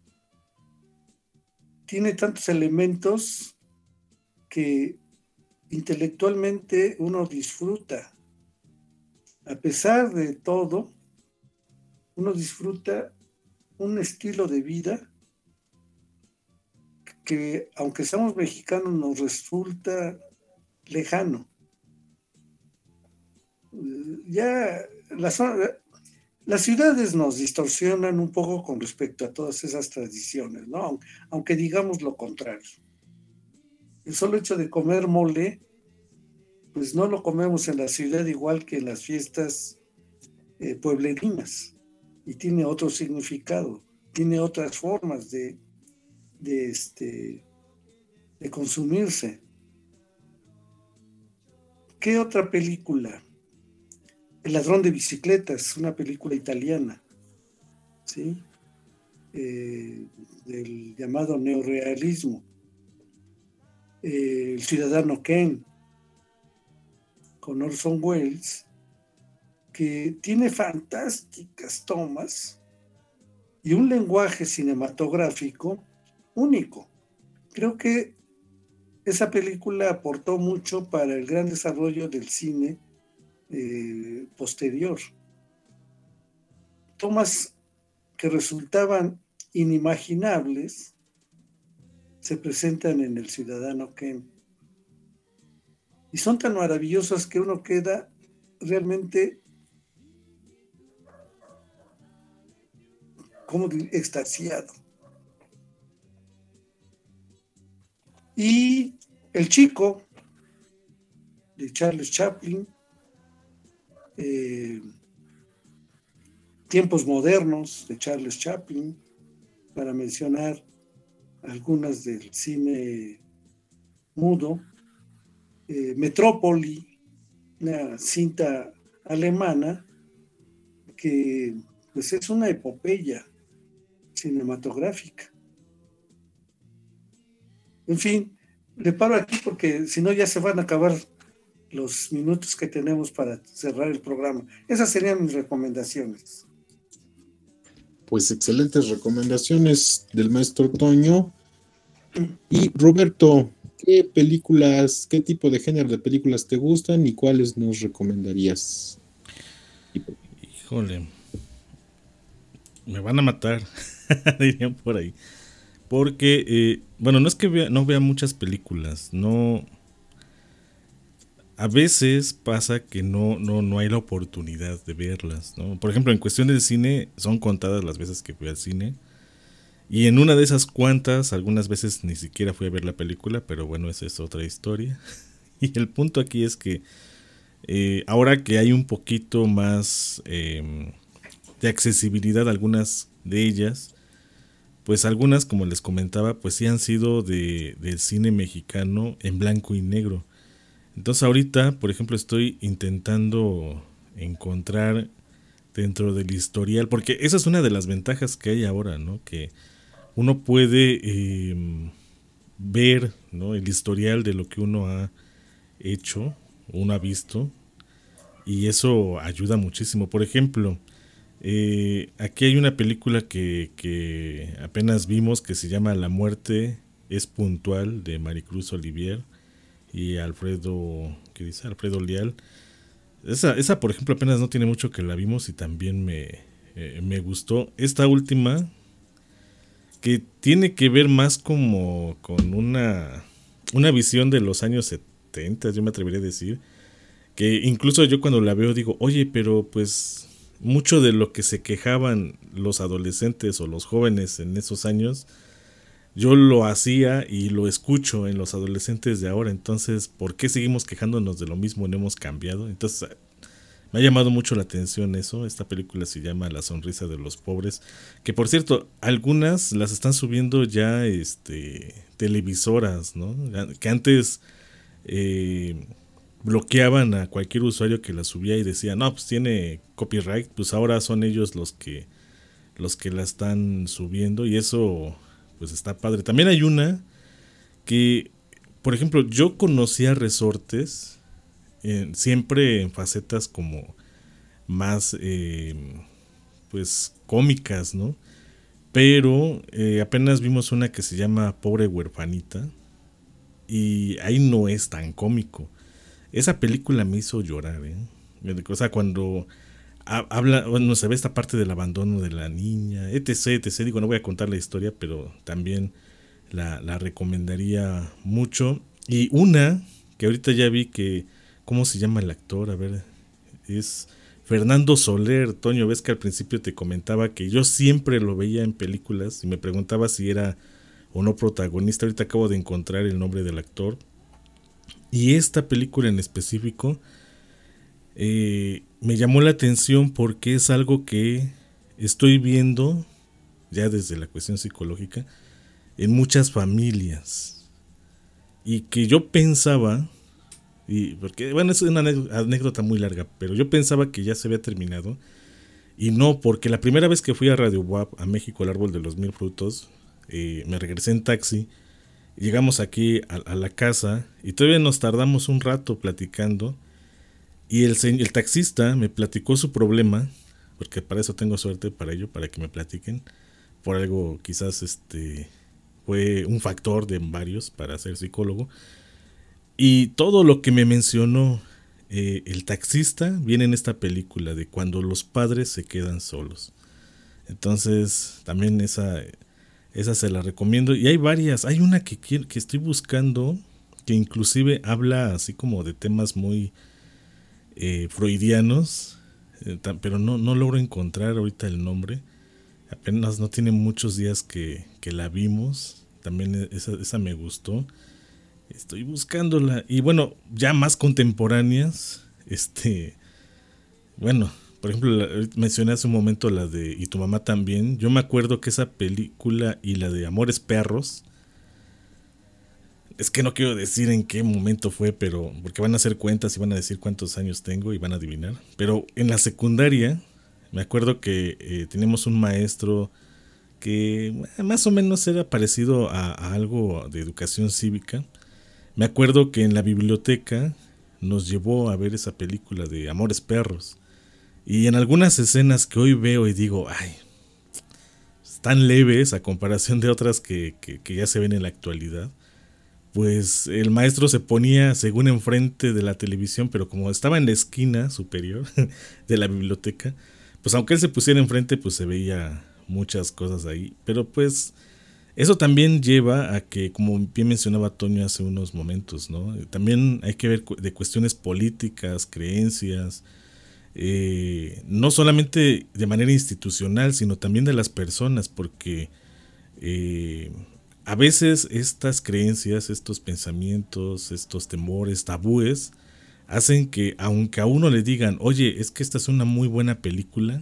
Tiene tantos elementos que intelectualmente uno disfruta. A pesar de todo, uno disfruta un estilo de vida que, aunque seamos mexicanos, nos resulta lejano. Ya las, las ciudades nos distorsionan un poco con respecto a todas esas tradiciones, ¿no? Aunque digamos lo contrario. El solo hecho de comer mole, pues no lo comemos en la ciudad igual que en las fiestas eh, pueblerinas, y tiene otro significado, tiene otras formas de, de, este, de consumirse. ¿Qué otra película? El ladrón de bicicletas, una película italiana, ¿sí? eh, del llamado neorrealismo. Eh, el Ciudadano Kane, con Orson Welles, que tiene fantásticas tomas y un lenguaje cinematográfico único. Creo que esa película aportó mucho para el gran desarrollo del cine eh, posterior. Tomas que resultaban inimaginables se presentan en El Ciudadano Kane. Y son tan maravillosas que uno queda realmente como extasiado. Y El Chico, de Charles Chaplin, eh, Tiempos Modernos, de Charles Chaplin, para mencionar algunas del cine mudo, eh, Metrópoli, una cinta alemana que pues es una epopeya cinematográfica. En fin, le paro aquí porque si no ya se van a acabar los minutos que tenemos para cerrar el programa. Esas serían mis recomendaciones. Pues excelentes recomendaciones del maestro Toño. Y Roberto, ¿qué películas, qué tipo de género de películas te gustan y cuáles nos recomendarías? Híjole, me van a matar, dirían por ahí. Porque, eh, bueno, no es que vea, no vea muchas películas, no. A veces pasa que no, no, no hay la oportunidad de verlas, ¿no? Por ejemplo, en cuestión del cine, son contadas las veces que fui al cine. Y en una de esas cuantas, algunas veces ni siquiera fui a ver la película, pero bueno, esa es otra historia. Y el punto aquí es que eh, ahora que hay un poquito más eh, de accesibilidad a algunas de ellas, pues algunas, como les comentaba, pues sí han sido de, del cine mexicano en blanco y negro. Entonces ahorita, por ejemplo, estoy intentando encontrar dentro del historial, porque esa es una de las ventajas que hay ahora, ¿no? Que uno puede eh, ver, ¿no?, el historial de lo que uno ha hecho, uno ha visto, y eso ayuda muchísimo. Por ejemplo, eh, aquí hay una película que, que apenas vimos que se llama La muerte es puntual, de Maricruz Olivier y Alfredo, ¿qué dice? Alfredo Leal. Esa, esa, por ejemplo, apenas no tiene mucho que la vimos y también me, eh, me gustó. Esta última, que tiene que ver más como con una, una visión de los años setenta, yo me atrevería a decir, que incluso yo cuando la veo digo, oye, pero pues mucho de lo que se quejaban los adolescentes o los jóvenes en esos años, yo lo hacía y lo escucho en los adolescentes de ahora. Entonces, ¿por qué seguimos quejándonos de lo mismo? ¿No hemos cambiado? Entonces, me ha llamado mucho la atención eso. Esta película se llama La sonrisa de los pobres, que por cierto, algunas las están subiendo ya este, televisoras, ¿no? Que antes eh, bloqueaban a cualquier usuario que la subía y decía, no, pues tiene copyright. Pues ahora son ellos los que, los que la están subiendo, y eso pues está padre. También hay una que, por ejemplo, yo conocía Resortes eh, siempre en facetas como más eh, pues cómicas, ¿no? Pero eh, apenas vimos una que se llama Pobre Huerfanita y ahí no es tan cómico. Esa película me hizo llorar, ¿eh? O sea, cuando habla, bueno, se ve esta parte del abandono de la niña, etc, etc. Digo, no voy a contar la historia, pero también la, la recomendaría mucho. Y una que ahorita ya vi que, ¿cómo se llama el actor? A ver, es Fernando Soler. Toño, ves que al principio te comentaba que yo siempre lo veía en películas y me preguntaba si era o no protagonista. Ahorita acabo de encontrar el nombre del actor. Y esta película en específico eh, me llamó la atención porque es algo que estoy viendo ya desde la cuestión psicológica en muchas familias, y que yo pensaba, y porque bueno, es una anécdota muy larga, pero yo pensaba que ya se había terminado, Y no, porque la primera vez que fui a Radio W A P, a México, el Árbol de los Mil Frutos, eh, me regresé en taxi. Llegamos aquí a, a la casa y todavía nos tardamos un rato platicando. Y el, el taxista me platicó su problema, porque para eso tengo suerte, para ello, para que me platiquen. Por algo quizás este fue un factor de varios para ser psicólogo. Y todo lo que me mencionó eh, el taxista viene en esta película de cuando los padres se quedan solos. Entonces también esa, esa se la recomiendo. Y hay varias, hay una que, quiero, que estoy buscando que inclusive habla así como de temas muy eh, freudianos, eh, pero no, no logro encontrar ahorita el nombre. Apenas no tiene muchos días que, que la vimos. También esa, esa me gustó. Estoy buscándola. Y bueno, ya más contemporáneas. Este. Bueno, por ejemplo, la, mencioné hace un momento la de Y tu mamá también. Yo me acuerdo que esa película y la de Amores Perros. Es que no quiero decir en qué momento fue, pero. Porque van a hacer cuentas y van a decir cuántos años tengo y van a adivinar. Pero en la secundaria. Me acuerdo que eh, teníamos un maestro que más o menos era parecido a, a algo de educación cívica. Me acuerdo que en la biblioteca nos llevó a ver esa película de Amores Perros. Y en algunas escenas que hoy veo y digo, ay, están leves a comparación de otras que, que, que ya se ven en la actualidad. Pues el maestro se ponía según enfrente de la televisión, pero como estaba en la esquina superior de la biblioteca, pues aunque él se pusiera enfrente, pues se veía muchas cosas ahí. Pero pues eso también lleva a que, como bien mencionaba Toño hace unos momentos, ¿no? También hay que ver de cuestiones políticas, creencias, eh, no solamente de manera institucional, sino también de las personas, porque eh, a veces estas creencias, estos pensamientos, estos temores, tabúes, hacen que aunque a uno le digan, oye, es que esta es una muy buena película,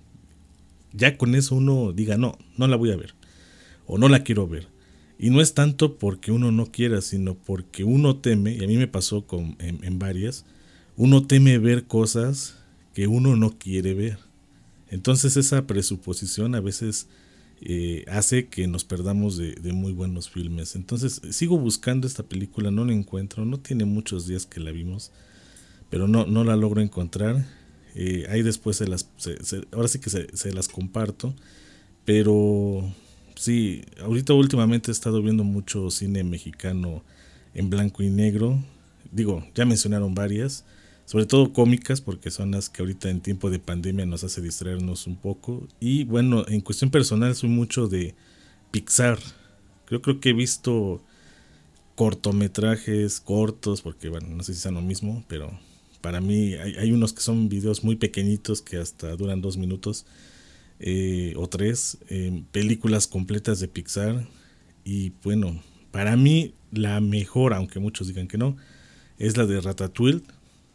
ya con eso uno diga, no, no la voy a ver, o no la quiero ver. Y no es tanto porque uno no quiera, sino porque uno teme, y a mí me pasó con, en, en varias, uno teme ver cosas que uno no quiere ver. Entonces esa presuposición a veces eh, hace que nos perdamos de, de muy buenos filmes. Entonces sigo buscando esta película, no la encuentro, no tiene muchos días que la vimos, pero no, no la logro encontrar. Eh, ahí después se las se, se, ahora sí que se, se las comparto, pero sí, ahorita últimamente he estado viendo mucho cine mexicano en blanco y negro. Digo, ya mencionaron varias, sobre todo cómicas, porque son las que ahorita en tiempo de pandemia nos hace distraernos un poco. Y bueno, en cuestión personal soy mucho de Pixar. Yo creo que he visto cortometrajes cortos, porque bueno, no sé si sean lo mismo, pero para mí hay, hay unos que son videos muy pequeñitos que hasta duran dos minutos eh, o tres, eh, películas completas de Pixar. Y bueno, para mí la mejor, aunque muchos digan que no, es la de Ratatouille.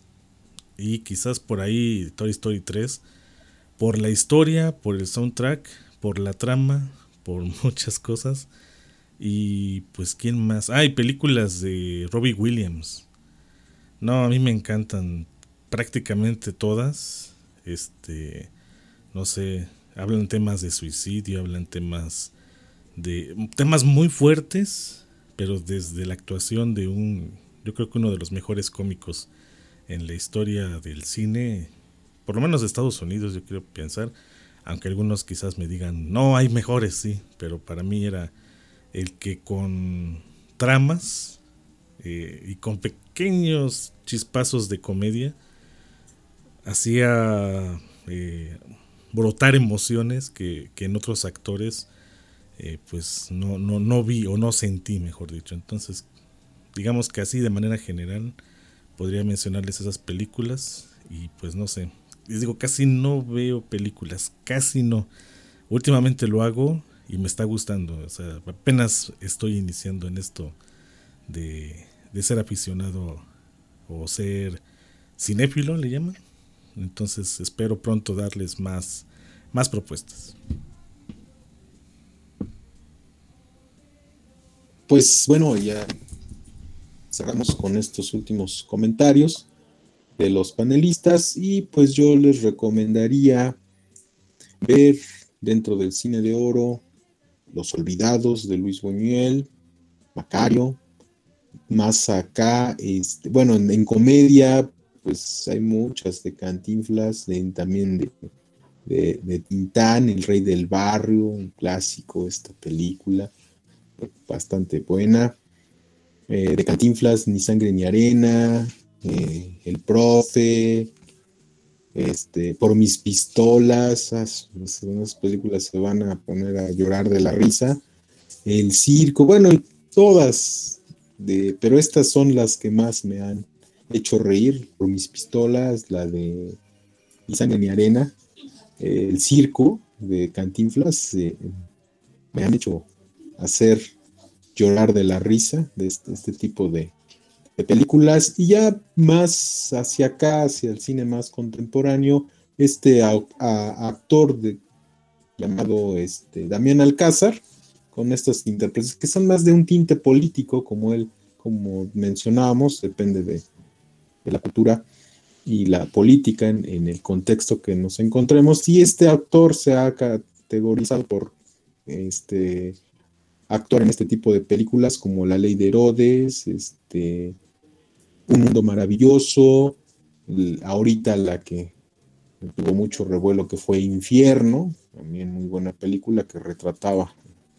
Y quizás por ahí Toy Story tres, por la historia, por el soundtrack, por la trama, por muchas cosas. Y pues quién más, ah, y películas de Robbie Williams. No, a mí me encantan prácticamente todas. Este, no sé, hablan temas de suicidio, hablan temas de temas muy fuertes, pero desde la actuación de un, yo creo que uno de los mejores cómicos en la historia del cine, por lo menos de Estados Unidos, yo quiero pensar, aunque algunos quizás me digan, no, hay mejores, sí, pero para mí era el que con tramas eh, y con pequeños chispazos de comedia hacía eh, brotar emociones que, que en otros actores eh, pues no, no, no vi o no sentí, mejor dicho. Entonces, digamos que así de manera general podría mencionarles esas películas. Y pues no sé, les digo, casi no veo películas, casi no. Últimamente lo hago y me está gustando, o sea, apenas estoy iniciando en esto de, de ser aficionado o ser cinéfilo, le llaman. Entonces espero pronto darles más, más propuestas. Pues bueno, ya cerramos con estos últimos comentarios de los panelistas y pues yo les recomendaría ver dentro del cine de oro Los Olvidados de Luis Buñuel, Macario. Más acá, este, bueno, en, en comedia, pues hay muchas de Cantinflas, de, también de, de, de Tintán, El Rey del Barrio, un clásico, esta película, bastante buena. Eh, de Cantinflas, Ni Sangre ni Arena, eh, El Profe, este, Por Mis Pistolas, esas, esas películas se van a poner a llorar de la risa. El Circo, bueno, todas. De, pero estas son las que más me han hecho reír. Por Mis Pistolas, la de Ni Sangre ni Arena, eh, El Circo de Cantinflas, eh, me han hecho hacer llorar de la risa de este, este tipo de, de películas. Y ya más hacia acá, hacia el cine más contemporáneo, este a, a, actor de, llamado este, Damián Alcázar, con estas interpretaciones que son más de un tinte político, como él, como mencionábamos, depende de, de la cultura y la política en, en el contexto que nos encontremos. Y este actor se ha categorizado por este actor en este tipo de películas como La Ley de Herodes, este, Un Mundo Maravilloso, el, ahorita la que tuvo mucho revuelo que fue Infierno, también muy buena película que retrataba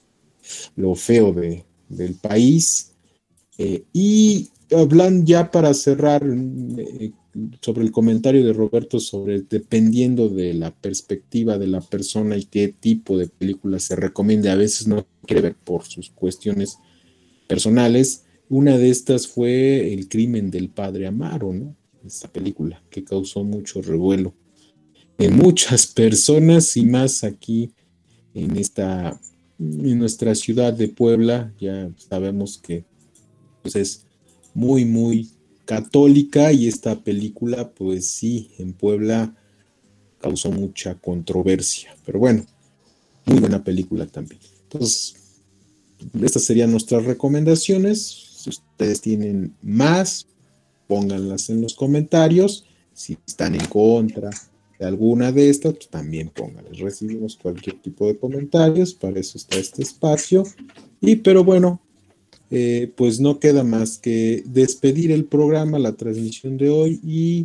lo feo de, del país. Eh, y hablan ya para cerrar eh, sobre el comentario de Roberto sobre dependiendo de la perspectiva de la persona y qué tipo de película se recomiende. A veces no quiere ver por sus cuestiones personales. Una de estas fue El Crimen del Padre Amaro, ¿no? Esta película que causó mucho revuelo en muchas personas y más aquí en esta en nuestra ciudad de Puebla. Ya sabemos que pues, es muy muy católica y esta película pues sí, en Puebla causó mucha controversia, pero bueno, muy buena película también. Entonces, estas serían nuestras recomendaciones. Si ustedes tienen más, pónganlas en los comentarios. Si están en contra de alguna de estas, pues también pónganlas. Recibimos cualquier tipo de comentarios, para eso está este espacio. Y pero bueno, eh, pues no queda más que despedir el programa, la transmisión de hoy y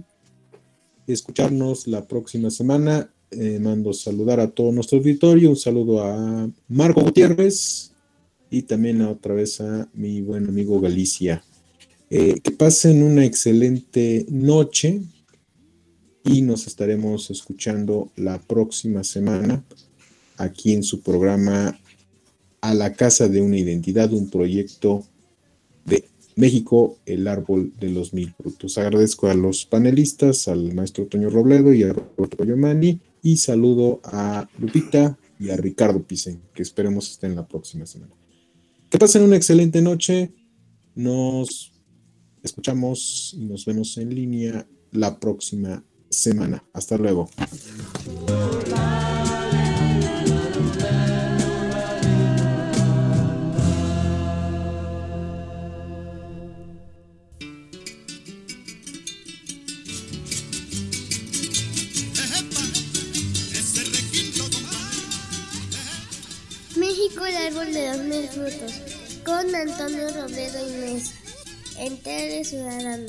escucharnos la próxima semana. Eh, mando saludar a todo nuestro auditorio, un saludo a Marco Gutiérrez y también a, otra vez a mi buen amigo Galicia. Eh, que pasen una excelente noche y nos estaremos escuchando la próxima semana aquí en su programa A la Casa de una Identidad, un proyecto de México, el Árbol de los Mil Frutos. Agradezco a los panelistas, al maestro Toño Robledo y a Roberto Yomani, y saludo a Lupita y a Ricardo Pisen, que esperemos estén la próxima semana. Que pasen una excelente noche. Nos escuchamos y nos vemos en línea la próxima semana. Hasta luego. México, el árbol de los mil frutos, con Antonio Robledo y Mesa, en Tele Ciudadana.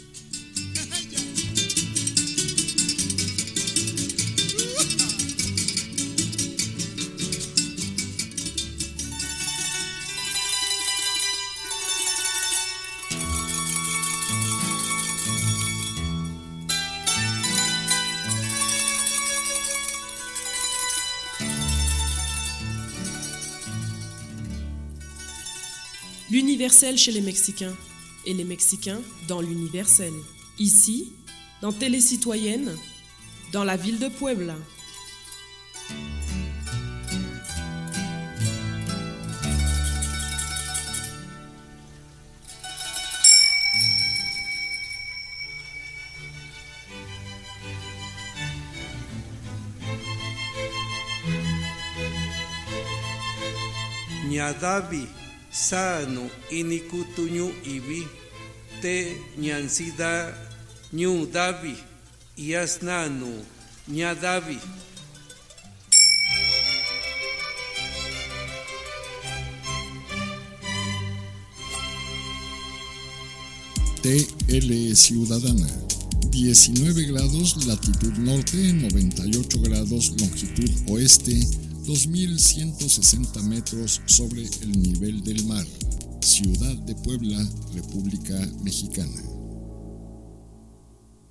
L'universel chez les Mexicains et les Mexicains dans l'universel. Ici, dans Télé Citoyenne, dans la ville de Puebla. Ñadavi sano inikutuñu ibi te ñansida ñu davi yasnanu ñadavi. T L Ciudadana. diecinueve grados latitud norte, noventa y ocho grados longitud oeste, dos mil ciento sesenta metros sobre el nivel del mar. Ciudad de Puebla, República Mexicana.